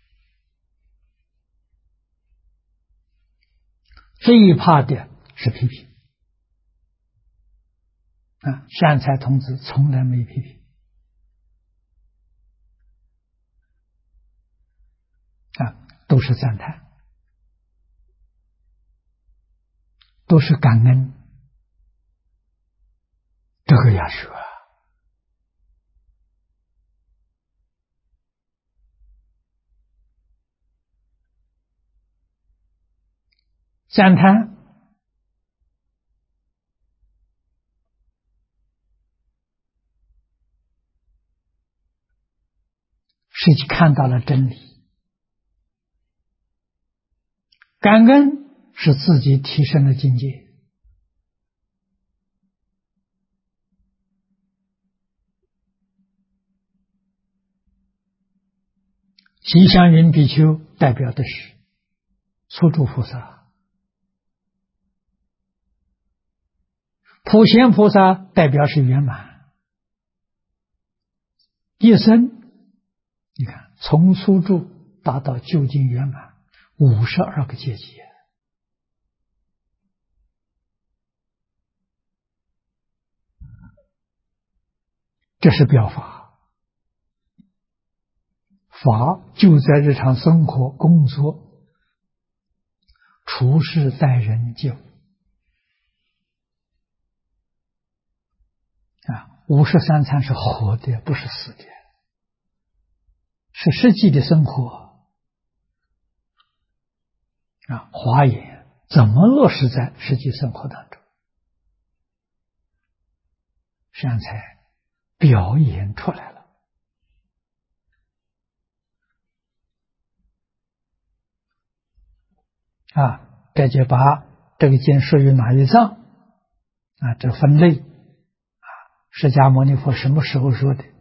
最怕的是批评。善财童子从来没批评。都是赞叹，都是感恩，这个要学。 赞叹是看到了真理，感恩是自己提升了境界。吉祥云比丘代表的是初住菩萨，普贤菩萨代表是圆满。一生你看从初住达到究竟圆满52个阶级，这是表法。法就在日常生活、工作、处事待人接物53参是活的，不是死的，是实际的生活华严怎么落实在实际生活当中，这样才表演出来了。这就把这个经属于哪一藏这分类释迦牟尼佛什么时候说的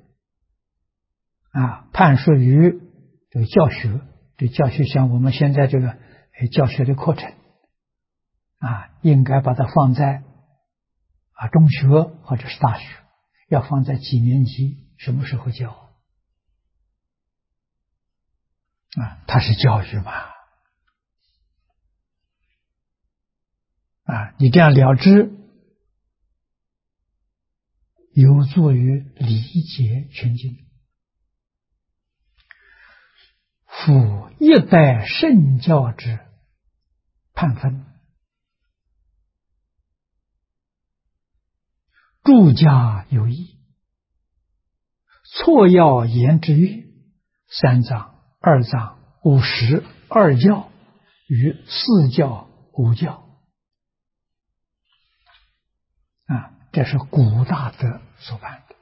判属于这个教学，这教学像我们现在这个教学的课程应该把它放在中学或者是大学，要放在几年级，什么时候教它是教育嘛你这样了知，有助于理解全经。夫一代圣教之判分，注家有益，错要言之曰：三藏、二藏、50二教与四教、五教。这是古大德所办的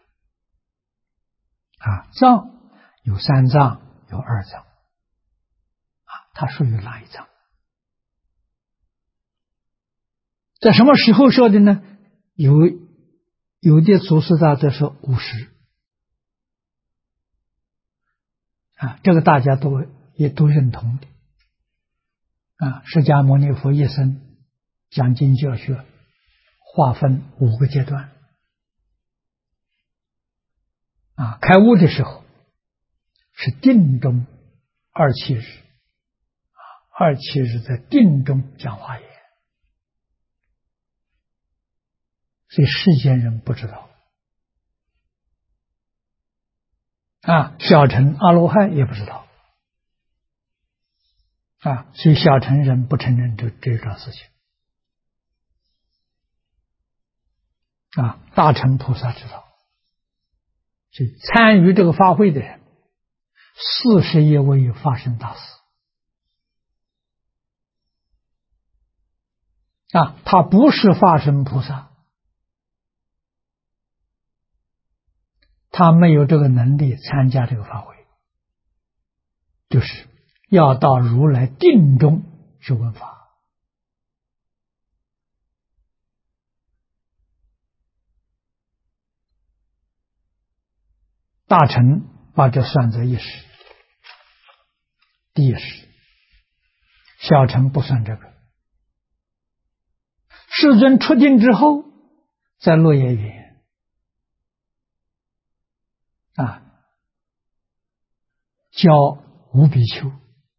藏有三藏，有二藏它属于哪一藏？在什么时候说的呢？有的祖师大德说50这个大家也都认同的释迦牟尼佛一生讲经教学划分5个阶段开悟的时候是定中27日27日在定中讲华严，所以世间人不知道小乘阿罗汉也不知道所以小乘人不承认这桩事情大乘菩萨知道，所以参与这个法会的人41位法身大士他不是法身菩萨，他没有这个能力参加这个法会，就是要到如来定中去闻法大乘把这算作一时第一时，小乘不算这个。世尊出定之后，在落叶园教5比丘，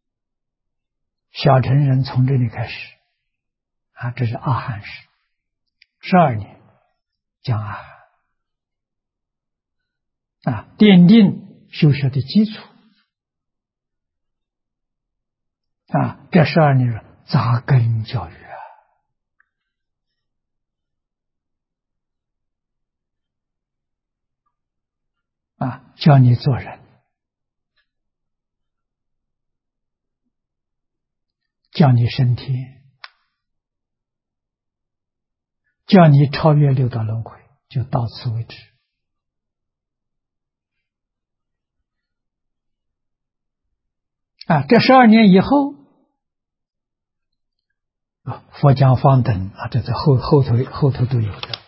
小乘人从这里开始这是阿含时12年讲阿含奠定修学的基础这12年是扎根教育教你做人，教你升天， 叫你超越六道轮回，就到此为止。这12年以后，佛讲方等这在后头都有的。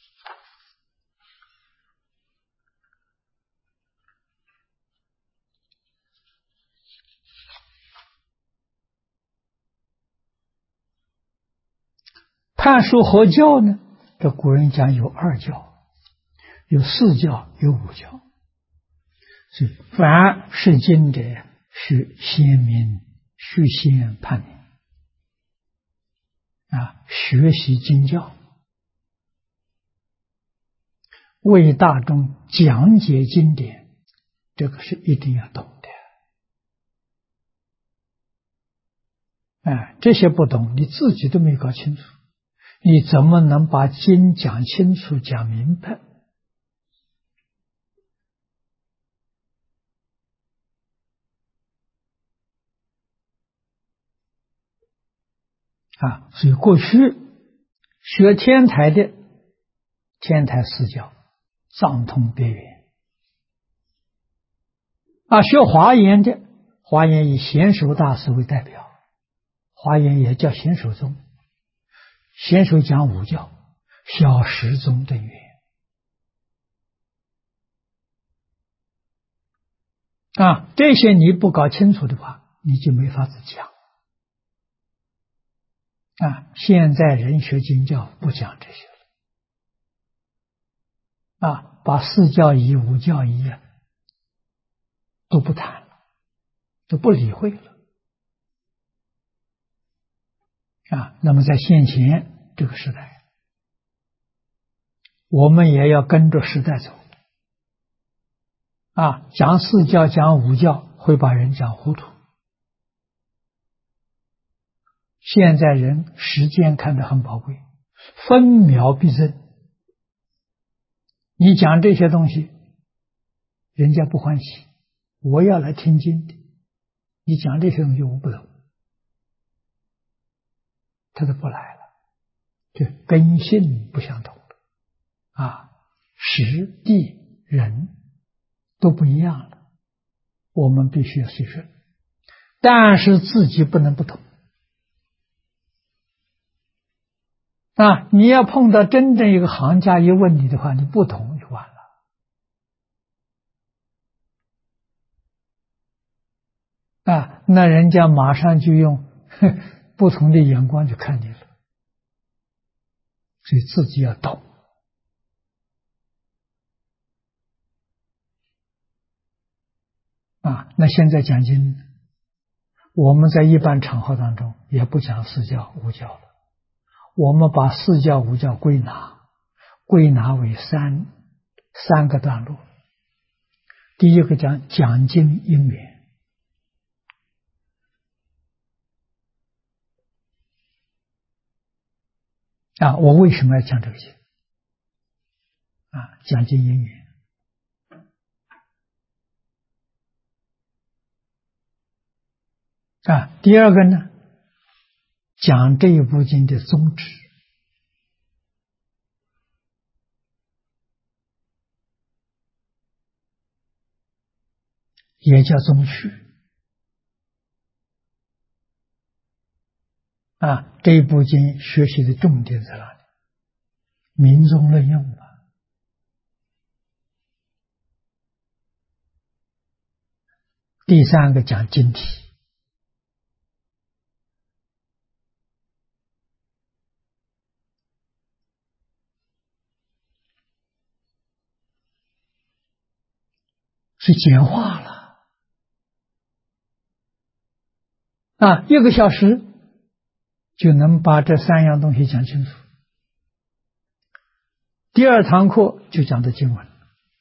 判书何教呢？这古人讲有2教，有4教，有5教。所以凡是经者，须先明，须先判明。学习经教，为大众讲解经典，这个是一定要懂的。这些不懂，你自己都没搞清楚，你怎么能把经讲清楚、讲明白？所以过去学天台的，天台4教，藏通别圆。学华严的，华严以贤首大师为代表，华严也叫贤首宗。贤首讲5教，小10宗等圆。这些你不搞清楚的话，你就没法子讲。现在人学经教不讲这些了。把4教仪、5教仪都不谈了，都不理会了。那么在现前这个时代，我们也要跟着时代走。讲4教、讲5教会把人讲糊涂。现在人时间看得很宝贵，分秒必争。你讲这些东西，人家不欢喜，我要来听经的。你讲这些东西我不懂，他就不来了，就根性不相同了。时地人都不一样了，我们必须要随顺，但是自己不能不懂。你要碰到真正一个行家一问你的话，你不懂就完了。那人家马上就用不同的眼光去看你了。所以自己要懂。那现在讲经，我们在一般场合当中也不讲4教、5教了，我们把4教、5教归纳为三个段落。第一个讲经因缘。我为什么要讲这个经？讲经因缘。第二个呢，讲这一部经的宗旨，也叫宗趣。这一部经学习的重点在哪里？民众论用。第三个讲经体。是简化了。1个小时就能把这3样东西讲清楚。第2堂课就讲的经文。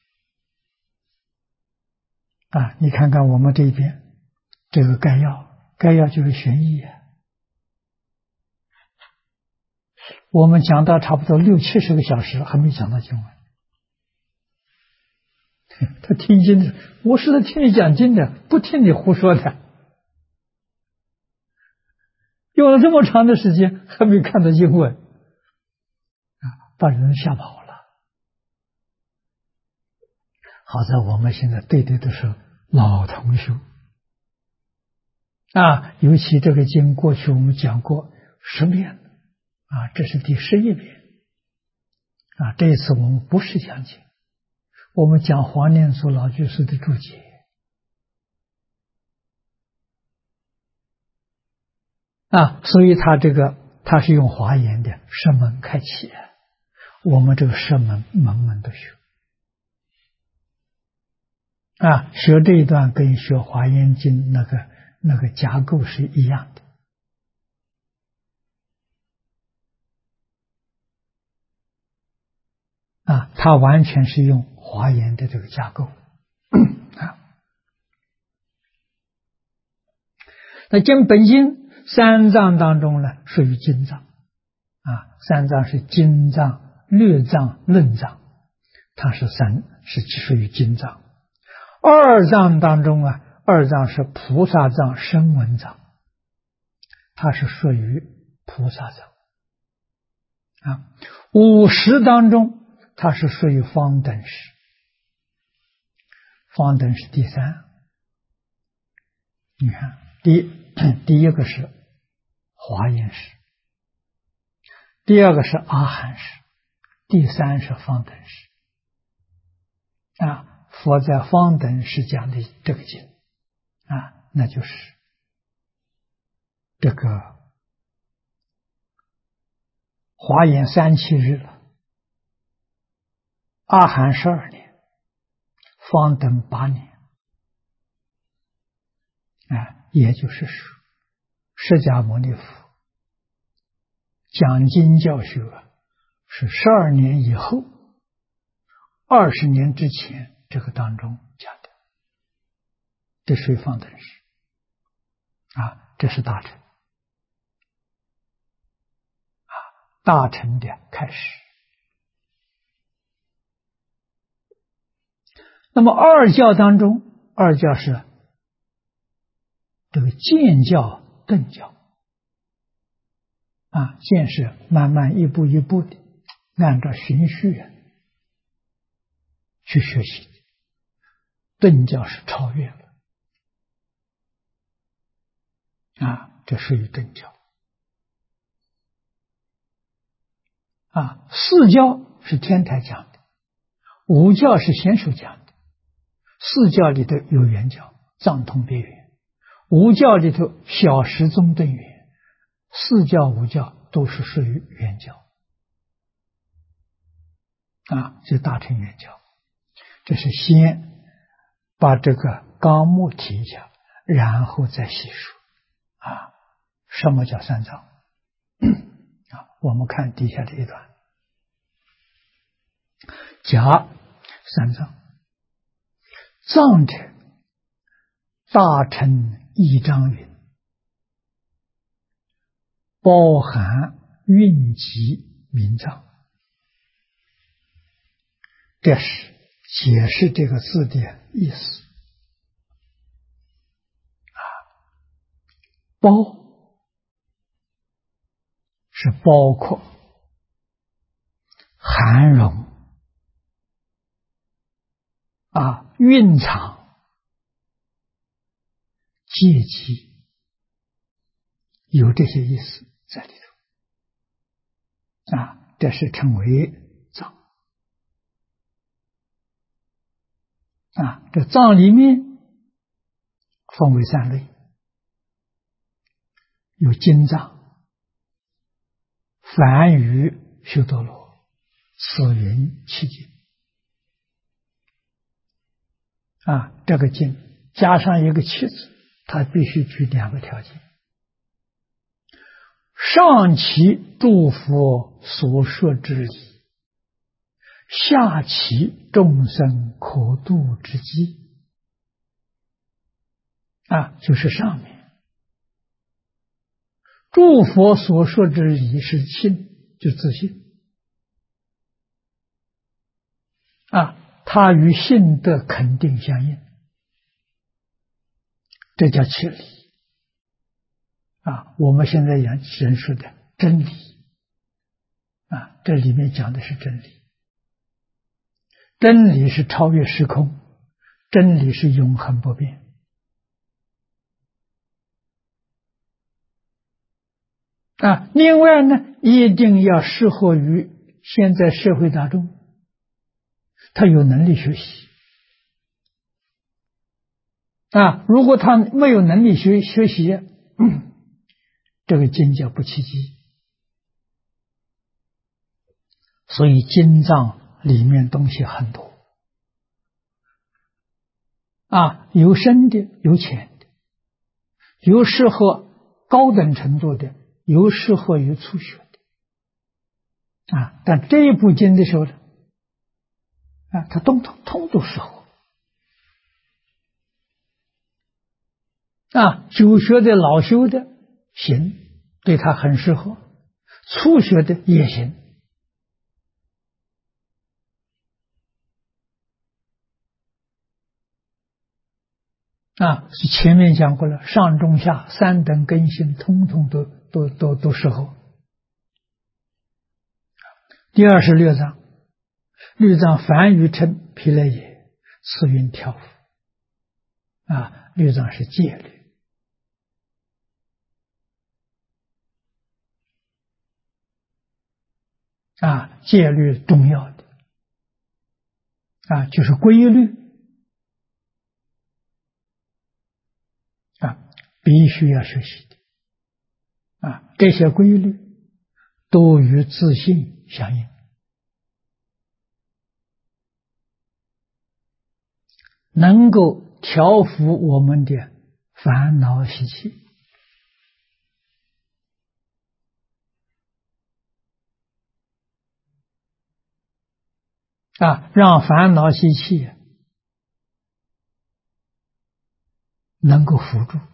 你看看我们这边这个概要就是玄义。我们讲到差不多60-70个小时还没讲到经文。他听经的，我是在听你讲经的，不听你胡说的。用了这么长的时间还没看到经文。 把人吓跑了。好在我们现在对都是老同修尤其这个经过去我们讲过10遍这是第11遍这一次我们不是讲经，我们讲黄念祖老居士的注解所以他是用华严的释门开启我们这个释门门门都学学这一段跟学华严经那个架构是一样的它完全是用华严的这个架构那经本经三藏当中呢属于经藏三藏是经藏、略藏、论藏，它是属于经藏。二藏当中二藏是菩萨藏、声闻藏，它是属于菩萨藏50当中它是属于方等识，方等是第3。你看第一个是华严识，第二个是阿含识，第3是方等识佛在方等识讲的这个经那就是这个华严37日了，阿含12年，方等8年也就是说释迦牟尼佛讲经教学是12年以后20年之前这个当中讲的，这属于方等识这是大乘大乘的开始。那么二教当中，二教是这个渐教、顿教渐是慢慢一步一步的按照循序去学习的，顿教是超越了这属于顿教四教是天台讲的，五教是贤首讲的，四教里头有圆教、藏通别圆，五教里头小十宗顿圆，四教五教都是属于圆教这大乘圆教。这是先把这个纲目提一下，然后再细说什么叫三藏我们看底下这一段，甲三藏，藏者大乘一章云，包含蕴集名藏，这是解释这个字的意思包是包括含容蕴藏阶级，有这些意思在里头这是称为藏这藏里面分为3类，有经藏、梵语修多罗、此云七经这个经加上一个七字，它必须具2个条件：上其诸佛所说之理，下其众生可度之机就是上面诸佛所说之理是信，就自信它与信的肯定相应，这叫切理我们现在人说的真理这里面讲的是真理，真理是超越时空，真理是永恒不变。另外呢，一定要适合于现在社会大众，他有能力学习。如果他没有能力学习，这个经叫不契机。所以经藏里面东西很多，有深的，有浅的，有适合高等程度的，有适合于初学的。但这一部经的时候呢，它通都适合。久学的、老修的行，对他很适合；初学的也行。前面讲过了，上中下三等根性，通通都适合。第二是律藏，律藏梵语称毗勒耶，次云调伏。律藏是戒律。戒律重要的就是规律必须要学习的这些规律都与自信相应，能够调伏我们的烦恼习气。让烦恼习气能够扶住，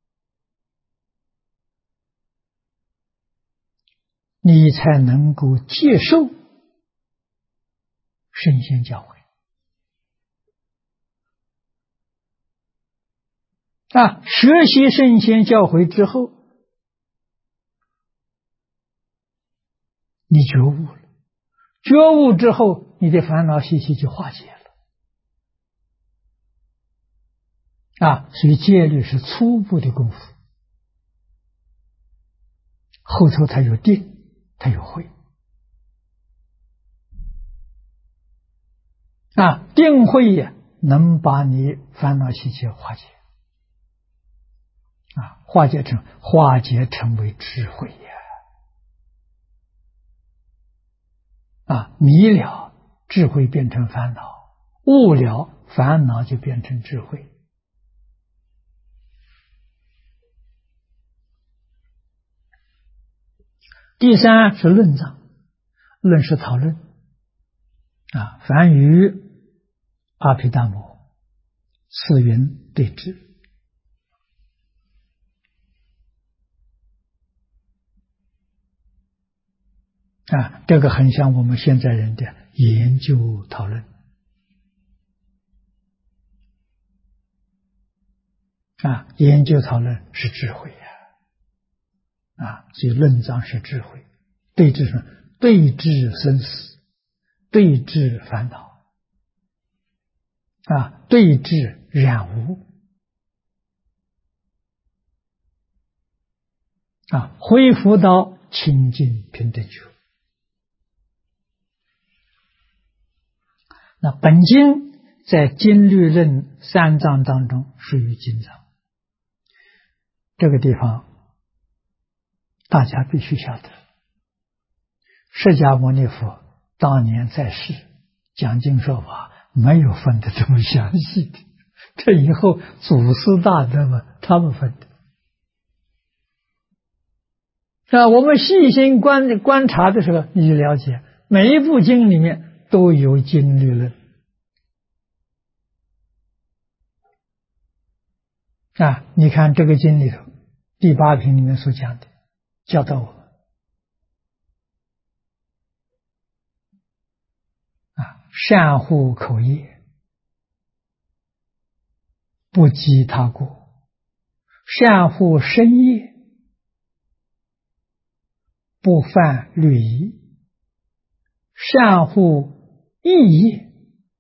你才能够接受圣贤教诲。学习圣贤教诲之后，你觉悟了，觉悟之后，你的烦恼习气就化解了。所以戒律是初步的功夫，后头它有定，它有慧。定慧能把你烦恼习气化解，化解成为智慧迷了，智慧变成烦恼；悟了，烦恼就变成智慧。第三是论藏，论是讨论梵语阿毗达摩，次云对治。这个很像我们现在人的研究讨论研究讨论是智慧所以论藏是智慧。对治什么？对治生死，对治烦恼对治染污恢复到清净平等觉。那本经在经律论三藏当中属于经藏，这个地方大家必须晓得，释迦牟尼佛当年在世讲经说法没有分得这么详细的，这以后祖师大德们他们分的我们细心观察的时候，你就了解每一部经里面都有经律论你看这个经里头第8品里面所讲的，教导我们善护口业，不积他过；善护身业，不犯律仪； 善护意业，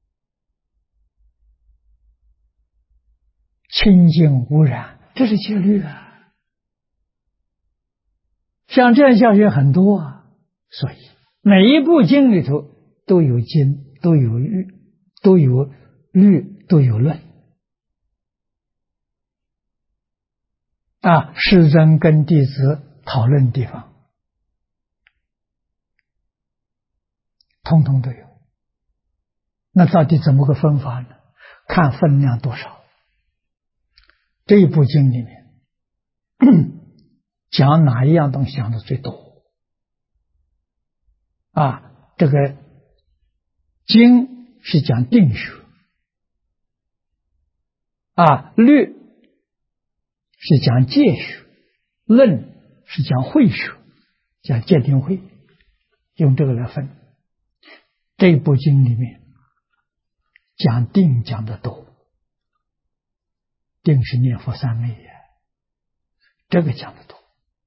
清净无染，这是戒律啊。像这样教学很多啊，所以每一部经里头都有经，都有律，都有律，都有论啊。世尊跟弟子讨论地方，通通都有。那到底怎么个分法呢？看分量多少。这一部经里面讲哪一样东西讲的最多啊？这个经是讲定学啊，律是讲戒学，论是讲慧学，讲戒定慧，用这个来分。这部经里面讲定讲的多，定是念佛三昧呀，这个讲的多，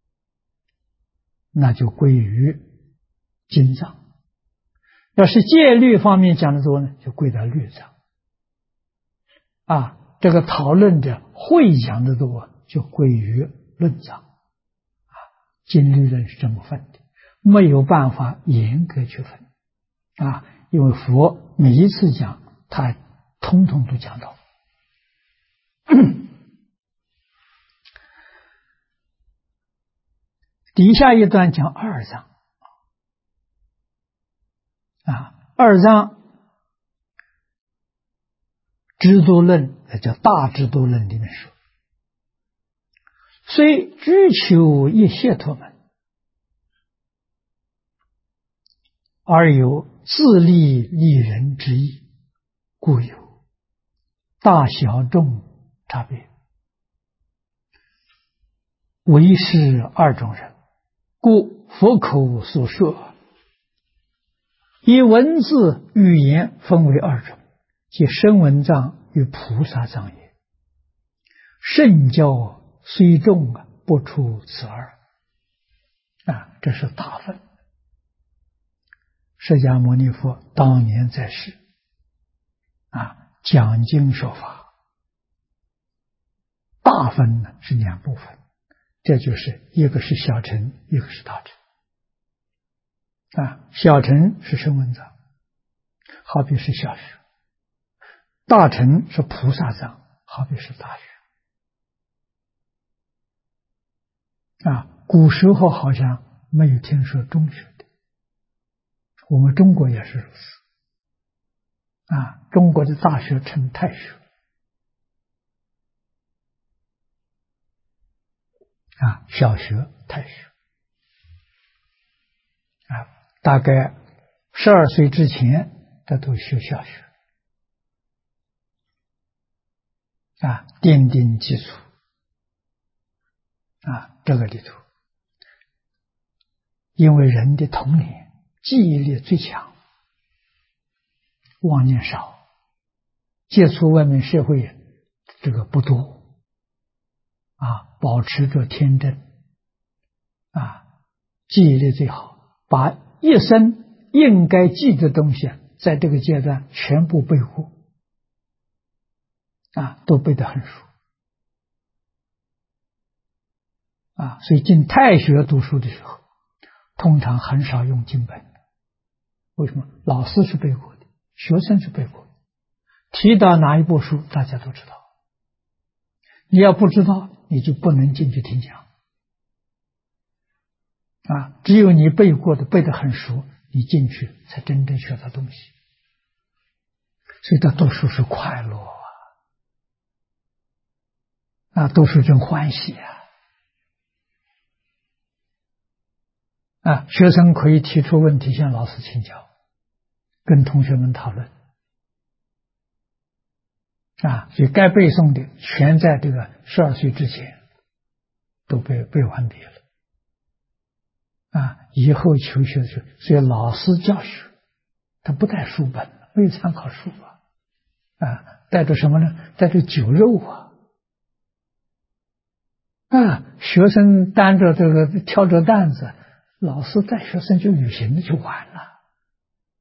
那就归于经藏。要是戒律方面讲的多呢，就归到律藏啊。这个讨论的会讲的多，就归于论藏啊。经律论是这么分的，没有办法严格去分啊，因为佛每一次讲，他通通都讲到。底下一段讲二藏啊，二藏知度论叫大知度论里面说，虽居求一解脱门，而有自利利人之意，故有大小众差别。唯是二种人，故佛口所说，以文字语言分为二种，即声闻藏与菩萨藏也。圣教虽众不出此二啊，这是大分。释迦牟尼佛当年在世啊，讲经说法，大分呢是两部分，这就是一个是小乘，一个是大乘啊。小乘是声闻藏，好比是小学；大乘是菩萨藏，好比是大学啊。古时候好像没有听说中学的，我们中国也是如此啊。中国的大学称太学啊，小学太学啊，大概12岁之前，这都学小学啊，奠定基础啊。这个里头，因为人的童年记忆力最强，妄念少，接触外面社会这个不多啊，保持着天真啊，记忆力最好，把一生应该记的东西在这个阶段全部背过啊，都背得很熟啊。所以进太学读书的时候，通常很少用经本。为什么？老师是背过的，学生是背过的，提到哪一部书大家都知道，你要不知道你就不能进去听讲啊。只有你背过的背得很熟，你进去才真正学到东西。所以他读书是快乐啊，读书真欢喜啊。学生可以提出问题向老师请教，跟同学们讨论啊。所以该背诵的全在这个12岁之前都背完毕了啊。以后求学的时候，所以老师教学他不带书本，没有参考书啊，带着什么呢？带着酒肉啊，学生担着这个挑着担子，老师带学生去旅行就完了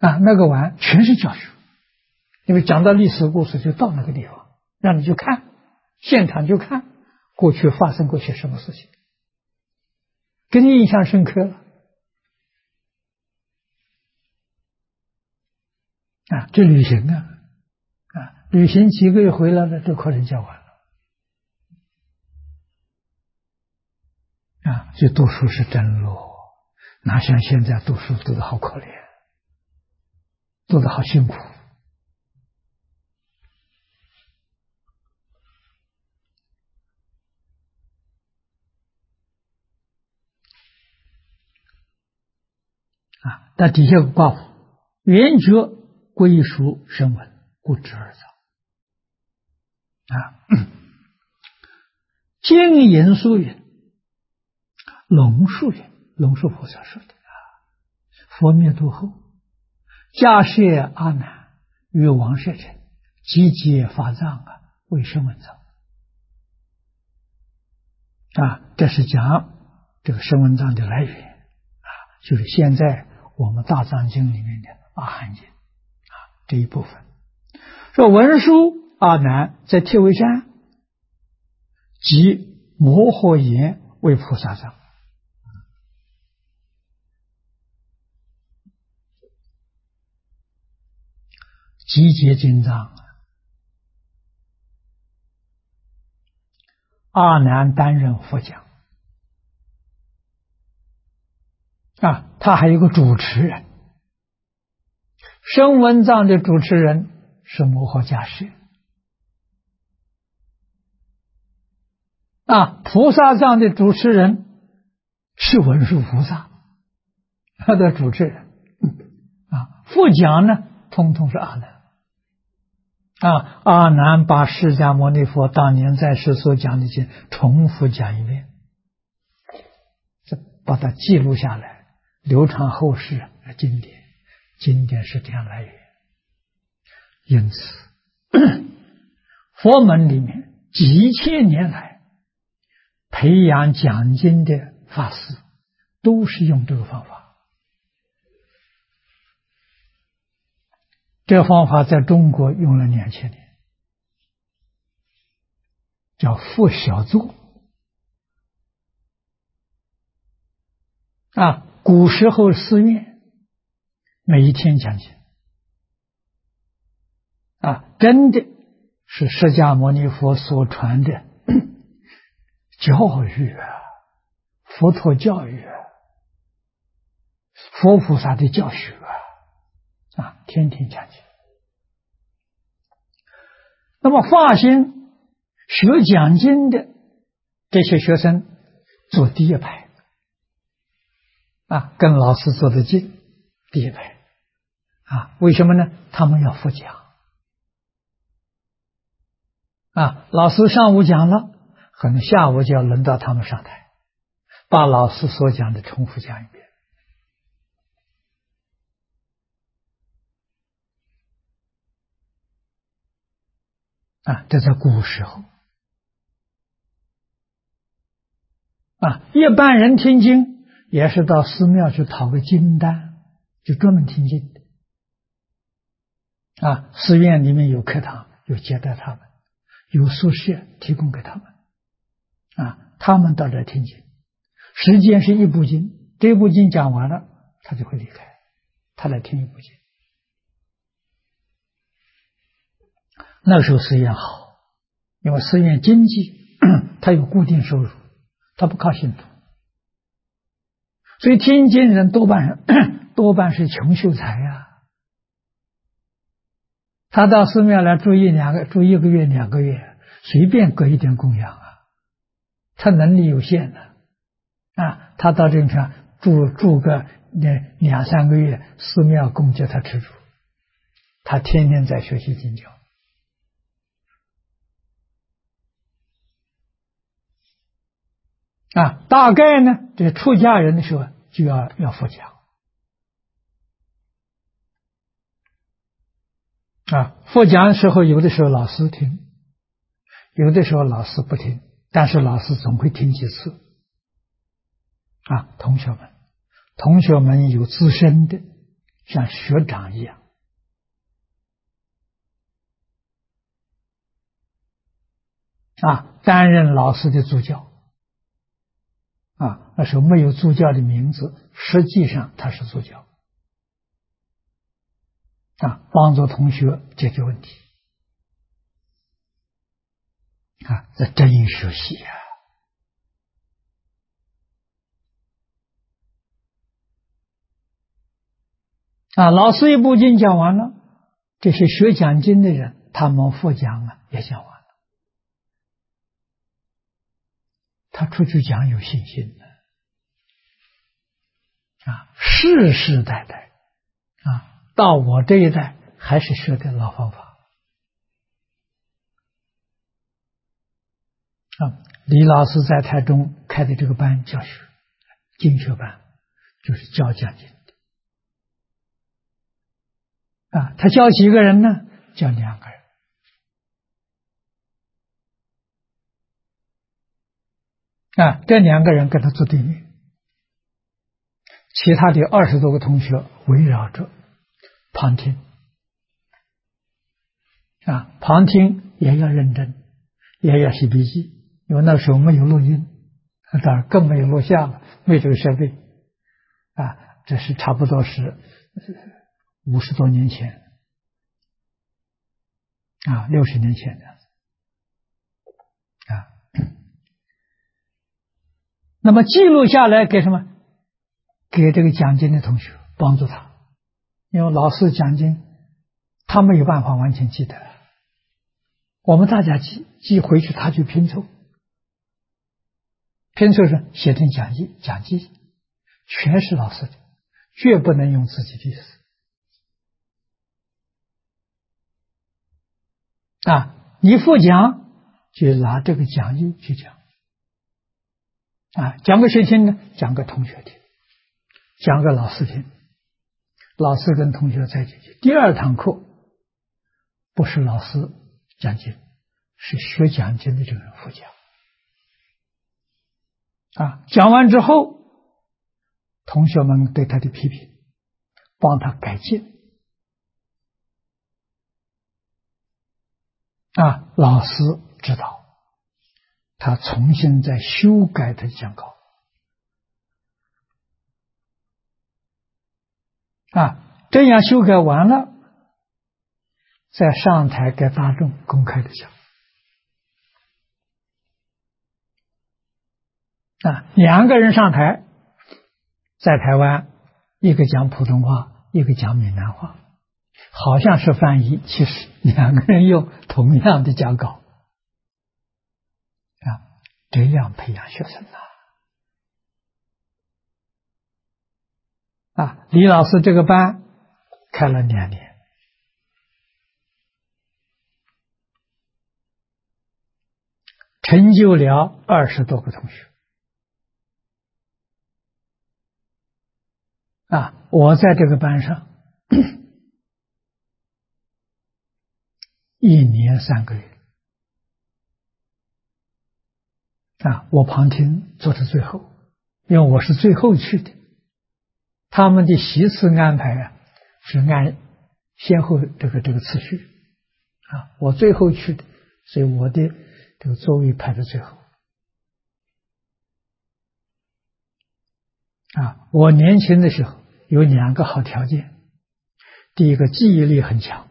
那个碗全是教学，因为讲到历史故事就到那个地方，让你去看，现场就看过去发生过些什么事情，给你印象深刻了。这旅行旅行几个月回来了，这课程教完了。所以读书是真乐，哪像现在读书读得好可怜，读得好辛苦。那底下有个卦符，圆觉归属声闻，故知而造。经言疏云，龙树云，龙树菩萨说的佛灭度后，迦叶阿难与王舍城集结法藏为声闻藏。这是讲这个声闻藏的来源就是现在我们大藏经里面的阿含经这一部分。说文殊阿难在铁围山即摩诃言为菩萨藏。集结经藏，阿难担任佛讲他还有个主持人，声闻藏的主持人是摩诃迦叶菩萨藏的主持人是文殊菩萨，他的主持人复讲呢，通通是阿难阿难把释迦牟尼佛当年在世所讲的经重复讲一遍，把它记录下来，流传后世经典，经典是这样来源。因此佛门里面几千年来培养讲经的法师都是用这个方法。这个方法在中国用了2000年，叫复小座古时候寺院每一天讲经真的是释迦牟尼佛所传的教育佛陀教育佛菩萨的教学天天讲经。那么发心学讲经的这些学生坐第一排跟老师坐得近，第一排为什么呢？他们要复讲老师上午讲了，可能下午就要轮到他们上台，把老师所讲的重复讲一遍。这在古时候一般人听经也是到寺庙去讨个经单，就专门听经的寺院里面有课堂，有接待他们，有宿舍提供给他们他们到这听经，时间是一部经，这部经讲完了他就会离开，他来听一部经。那个时候寺院好，因为寺院经济它有固定收入，它不靠信徒，所以听经人多半是穷秀才他到寺庙来住1个月2个月，随便搁一点供养他能力有限的他到这上住个2、3个月，寺庙供给他吃住，他天天在学习经教大概呢，这出家人的时候就要复讲复讲的时候，有的时候老师听，有的时候老师不听，但是老师总会听几次同学们有资深的像学长一样担任老师的助教那时候没有助教的名字，实际上他是助教帮助同学解决问题这真学习老师一部经讲完了，这些学讲经的人，他们复讲也讲完了，他出去讲有信心的世世代代到我这一代还是学的老方法李老师在台中开的这个班教学经学班，就是教讲经的他教几个人呢？教2个人这2个人跟他做对面，其他的20多个同学围绕着旁听旁听也要认真，也要写笔记，因为那时候没有录音，当然更没有录像了，没有这个设备这是差不多是50多年前60年前的那么记录下来给什么？给这个讲经的同学帮助他，因为老师讲经他没有办法完全记得，我们大家记回去他去拼凑是写成讲记全是老师的，绝不能用自己的意思你复讲就拿这个讲义去讲讲给谁听呢？讲给同学听，讲给老师听，老师跟同学在一起。第2堂课不是老师讲经，是学讲经的这个人复讲讲完之后同学们对他的批评，帮他改进老师知道，他重新再修改他的讲稿这样修改完了，再上台给大众公开的讲2个人上台，在台湾一个讲普通话，一个讲闽南话，好像是翻译，其实2个人用同样的讲稿这样培养学生李老师这个班开了2年，成就了20多个同学我在这个班上1年3个月我旁听做到最后，因为我是最后去的，他们的席次安排是按先后这个次序我最后去的，所以我的这个座位排在最后我年轻的时候有2个好条件，第一个记忆力很强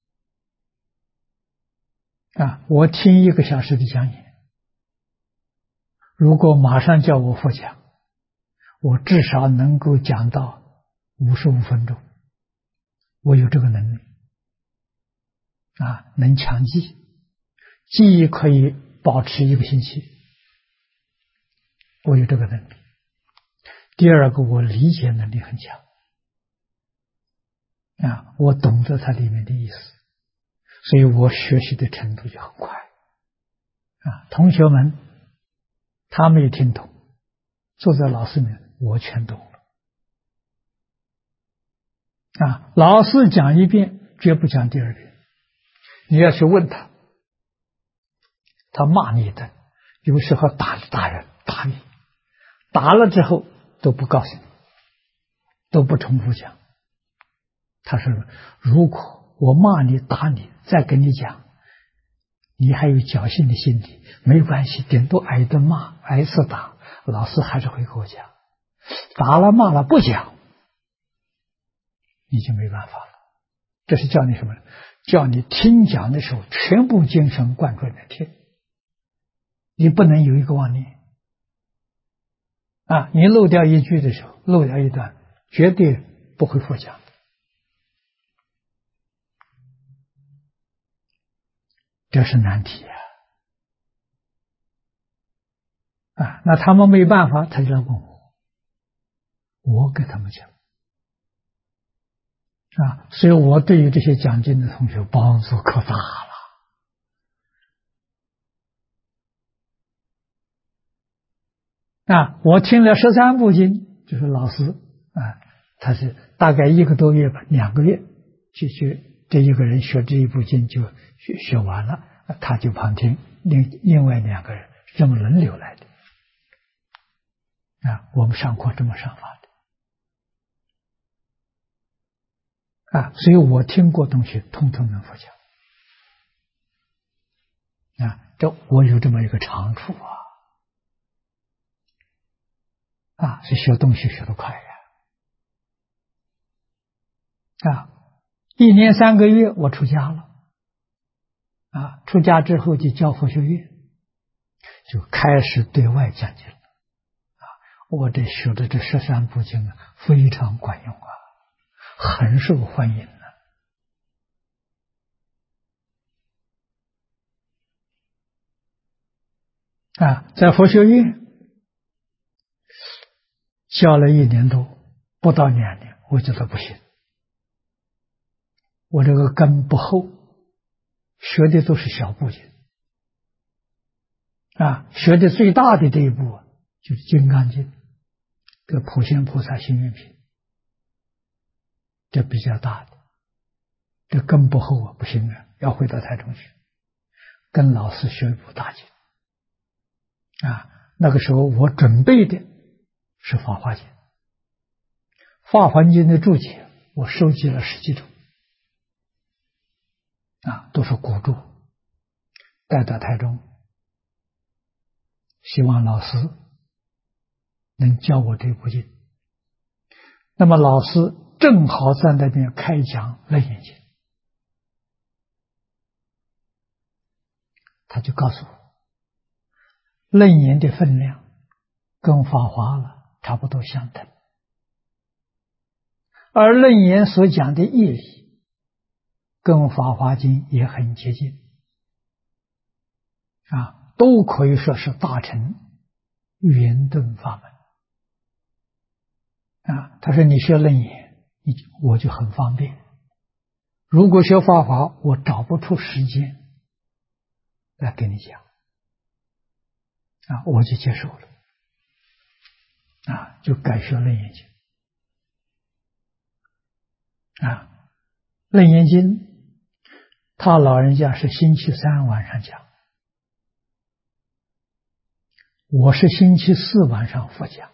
我听1个小时的讲演，如果马上叫我复讲，我至少能够讲到55分钟，我有这个能力能强记，记忆可以保持1个星期，我有这个能力。第2个，我理解能力很强我懂得它里面的意思，所以我学习的程度就很快同学们他没有听懂，坐在老师面我全懂了老师讲1遍绝不讲第2遍，你要去问他，他骂你的，有时候打人打你，打了之后都不告诉你，都不重复讲他说：“如果我骂你、打你，再跟你讲，你还有侥幸的心理，没关系，顶多挨一顿骂，挨一次打，老师还是会给我讲。打了骂了不讲，你就没办法了。这是叫你什么？叫你听讲的时候，全部精神贯注来听，你不能有一个妄念啊！你漏掉一句的时候，漏掉一段，绝对不会复讲。”这是难题啊！那他们没办法，他就来问我，我给他们讲啊，所以我对于这些讲经的同学帮助可大了啊！我听了13部经，就是老师啊，他是大概1个多月吧，2个月就这一个人学这一部经就学完了，他就旁听，另外2个人是这么轮流来的啊。我们上课这么上法的啊，所以我听过东西，通通能复讲啊。这我有这么一个长处啊，是学东西学得快啊。1年3个月我出家了啊，出家之后就教佛学院，就开始对外讲经了啊。我这学的这13部经非常管用啊，很受欢迎啊。在佛学院教了1年多，不到2年，我觉得不行，我这个根不厚，学的都是小部经啊，学的最大的这一部就是《金刚经》，这普贤菩萨行愿品，这比较大的，这根不厚不行啊，要回到台中去，跟老师学一部大经啊。那个时候我准备的是《法华经》，《法华经》的注解我收集了10几种啊，都是古注，带到台中，希望老师能教我这部经。那么老师正好在那边开讲《楞严经》，他就告诉我，楞严的分量跟法华了差不多相等，而楞严所讲的义理跟法华经也很接近啊，都可以说是大乘圆顿法门啊。他说你学楞严，我就很方便，如果学法华，我找不出时间来跟你讲啊，我就接受了啊，就改学楞严经啊。楞严经他老人家是星期3晚上讲，我是星期4晚上复讲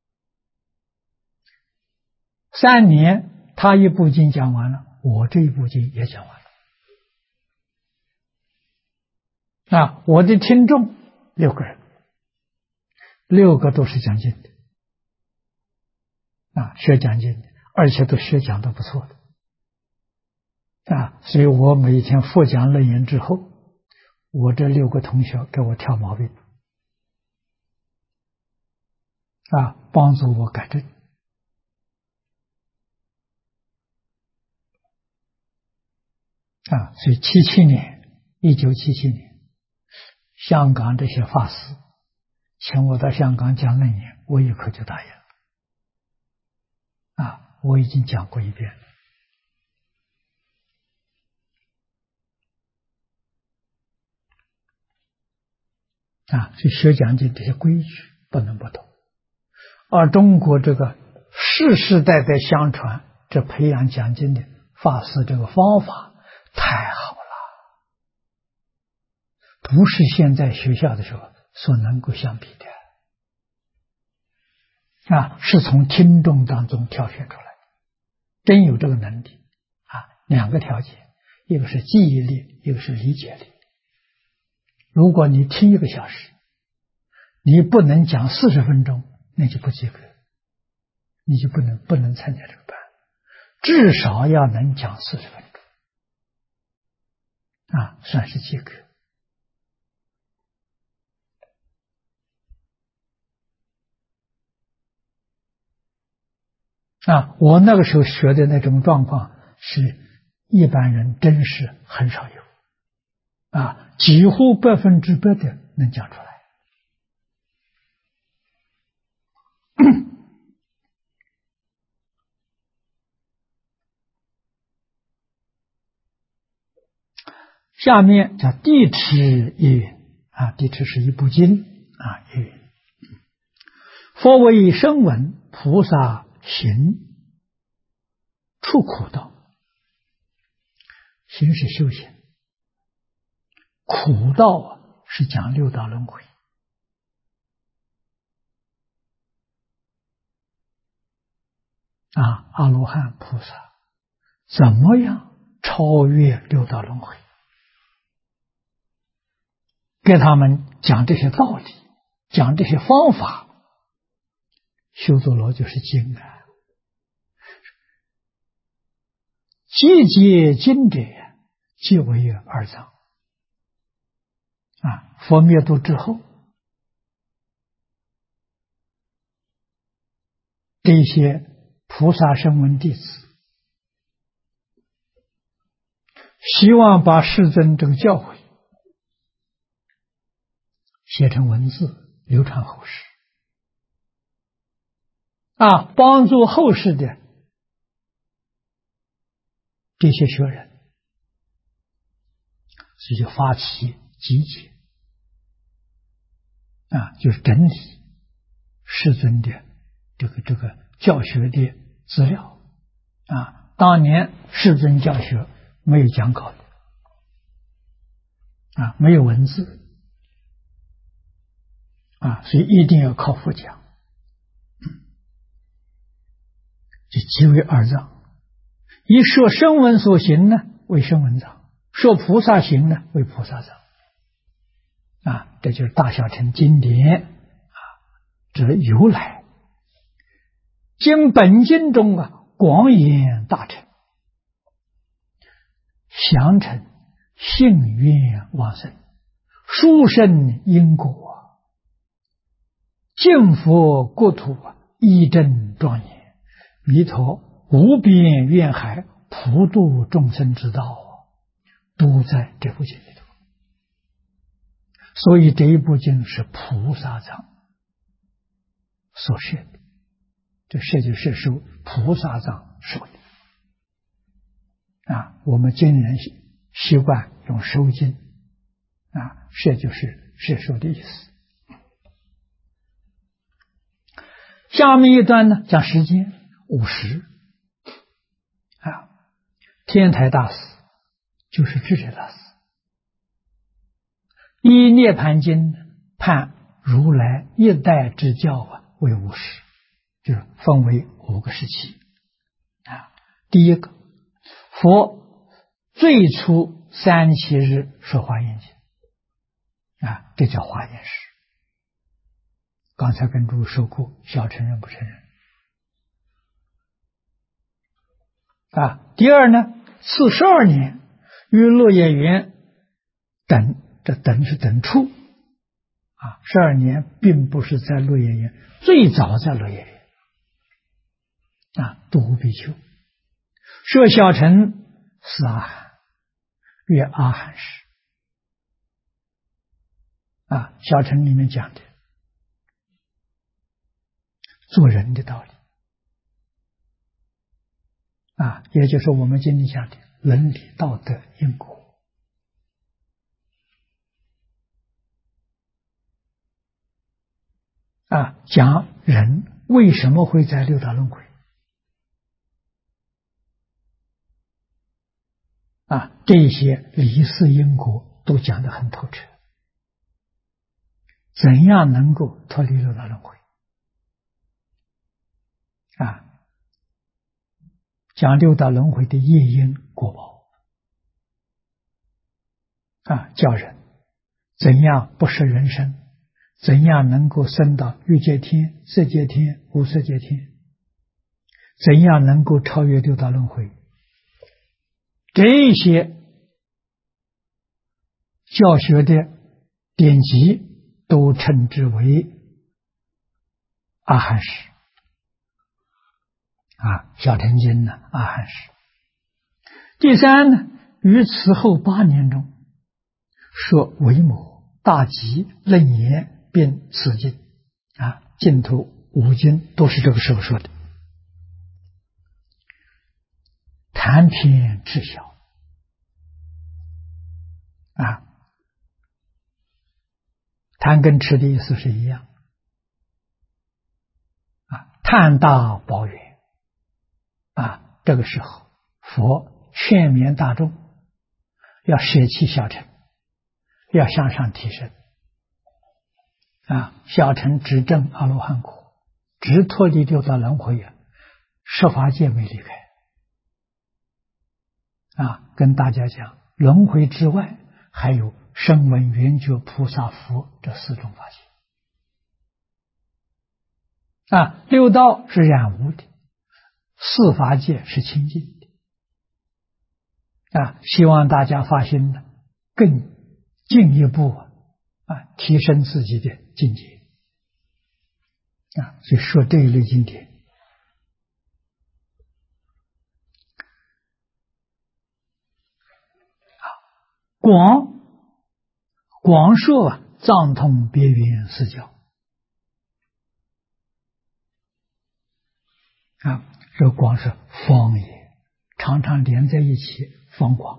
，3年他一部经讲完了，我这一部经也讲完了啊。我的听众6个人，6个都是讲经的啊，学讲经的，而且都学讲的不错的啊。所以我每天复讲楞严之后，我这6个同学给我挑毛病啊，帮助我改正啊。所以1977年，香港这些法师请我到香港讲楞严，我一口就答应了啊。我已经讲过1遍啊。所以学讲经这些规矩不能不懂，而中国这个世世代代相传，这培养讲经的法师这个方法太好了，不是现在学校的时候所能够相比的啊，是从听众当中挑选出来的，真有这个能力两个条件，一个是记忆力，一个是理解力。如果你听1个小时，你不能讲40分钟，那就不及格，你就不能参加这个班，至少要能讲40分钟算是及格。我那个时候学的那种状况是一般人真是很少有几乎100%的能讲出来。下面叫地持一云地持是一部经一云。佛为声闻菩萨行出苦道，行是修行，苦道是讲六道轮回阿罗汉菩萨怎么样超越六道轮回，给他们讲这些道理，讲这些方法。修多罗就是经集结经者，皆为二藏佛灭度之后，这些菩萨声闻弟子希望把世尊这个教诲写成文字流传后世帮助后世的这些学人，所以就发起集结就是整理世尊的这个教学的资料当年世尊教学没有讲稿的没有文字所以一定要靠佛讲，就即为二藏。以说声闻所行呢为声闻藏，说菩萨行呢为菩萨藏这就是大小乘经典这由来。经本经中广言大乘，详陈信愿往生，殊胜因果净佛国土一真庄严，弥陀无边愿海普度众生之道都在这部经里头。所以这一部经是菩萨藏所设的，这设就是受菩萨藏受的我们今人习惯用收经这就是摄受的意思。下面一段呢讲时间50天台大师就是智者大师，依涅盘经判如来一代之教为50，就是分为5个时期第一个，佛最初37日说华严经这叫华严时。刚才跟诸位说过，小乘人不承认第二呢，42年与落叶园等，这等是等处12年并不是在落叶园，最早在落叶园度比丘，设小乘4阿含，约阿含时小乘里面讲的做人的道理也就是我们今天讲的伦理道德因果讲人为什么会在六道轮回这些离世因果都讲得很透彻，怎样能够脱离六道轮回讲六道轮回的业因果报教人怎样不失人生，怎样能够升到欲界天、色界天、无色界天，怎样能够超越六道轮回，这些教学的典籍都称之为阿含识小乘经呢，阿含识。第三呢，于此后8年中，说维摩、大集、楞严并此经净土5经都是这个时候说的。谈篇知晓谈跟吃的意思是一样探大报远这个时候佛劝勉大众要舍弃小乘，要向上提升小乘直证阿罗汉果，直脱离六道轮回十法界没离开跟大家讲，轮回之外还有声闻缘觉菩萨佛这4种法界六道是染污的，4法界是清净的希望大家发心呢，更进一步提升自己的境界所以说这一类经典广说藏通别圆4教这广是方也，常常连在一起，方广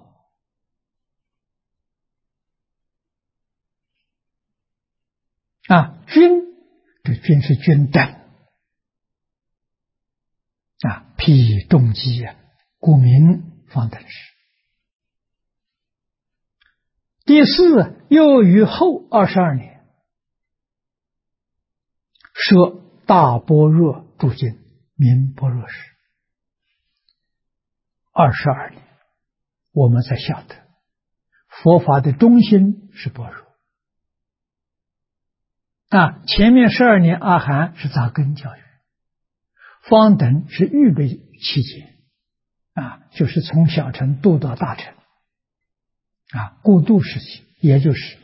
均，这均是均等辟众机故名方等识。第4，又于后22年，说大般若住经，名般若时。22年，我们才晓得佛法的中心是般若前面12年阿含是扎根教育，方等是预备期间就是从小乘度到大乘过渡时期，也就是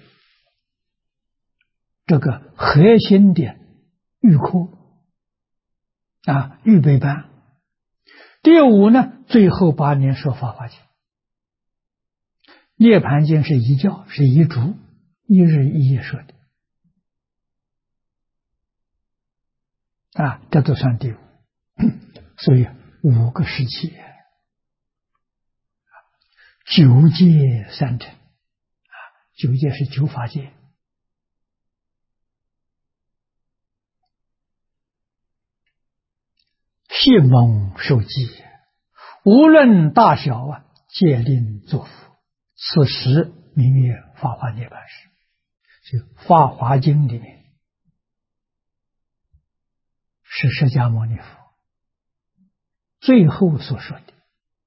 这个核心的预科预备班。第5呢，最后8年说法华经，涅盘经是一教，是一主，一日一夜说的这都算第5，所以5个时期9界3乘9界是9法界谢蒙受记，无论大小戒令作福，此时名曰法华涅槃时。所以法华经里面是释迦牟尼佛最后所说的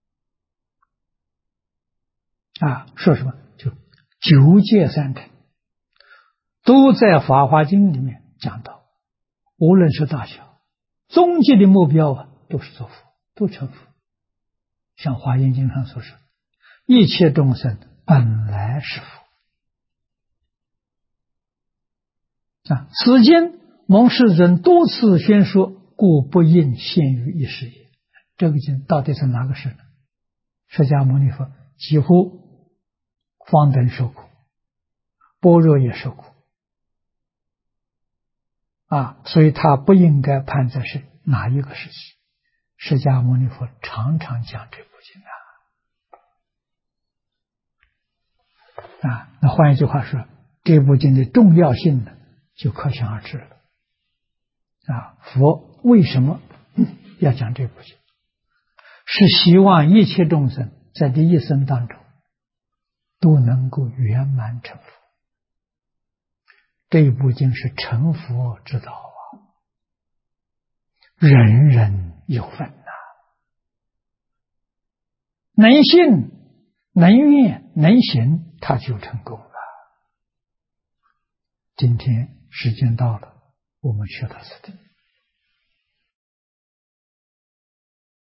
说什么？就9界3乘都在法华经里面讲到，无论是大小，终极的目标都是做佛，都成佛。像华严经上所说，一切众生本来是佛此经蒙世尊多次宣说，故不应限于一时也。这个经到底是哪个事呢？释迦牟尼佛几乎方等受苦，般若也受苦所以他不应该判在是哪一个时期。释迦牟尼佛常常讲这部经那换一句话说，这部经的重要性呢，就可想而知了佛为什么要讲这部经？是希望一切众生在这一生当中都能够圆满成佛。这一部经是成佛之道人人有份能信、能愿、能行，他就成功了。今天时间到了，我们学到此地。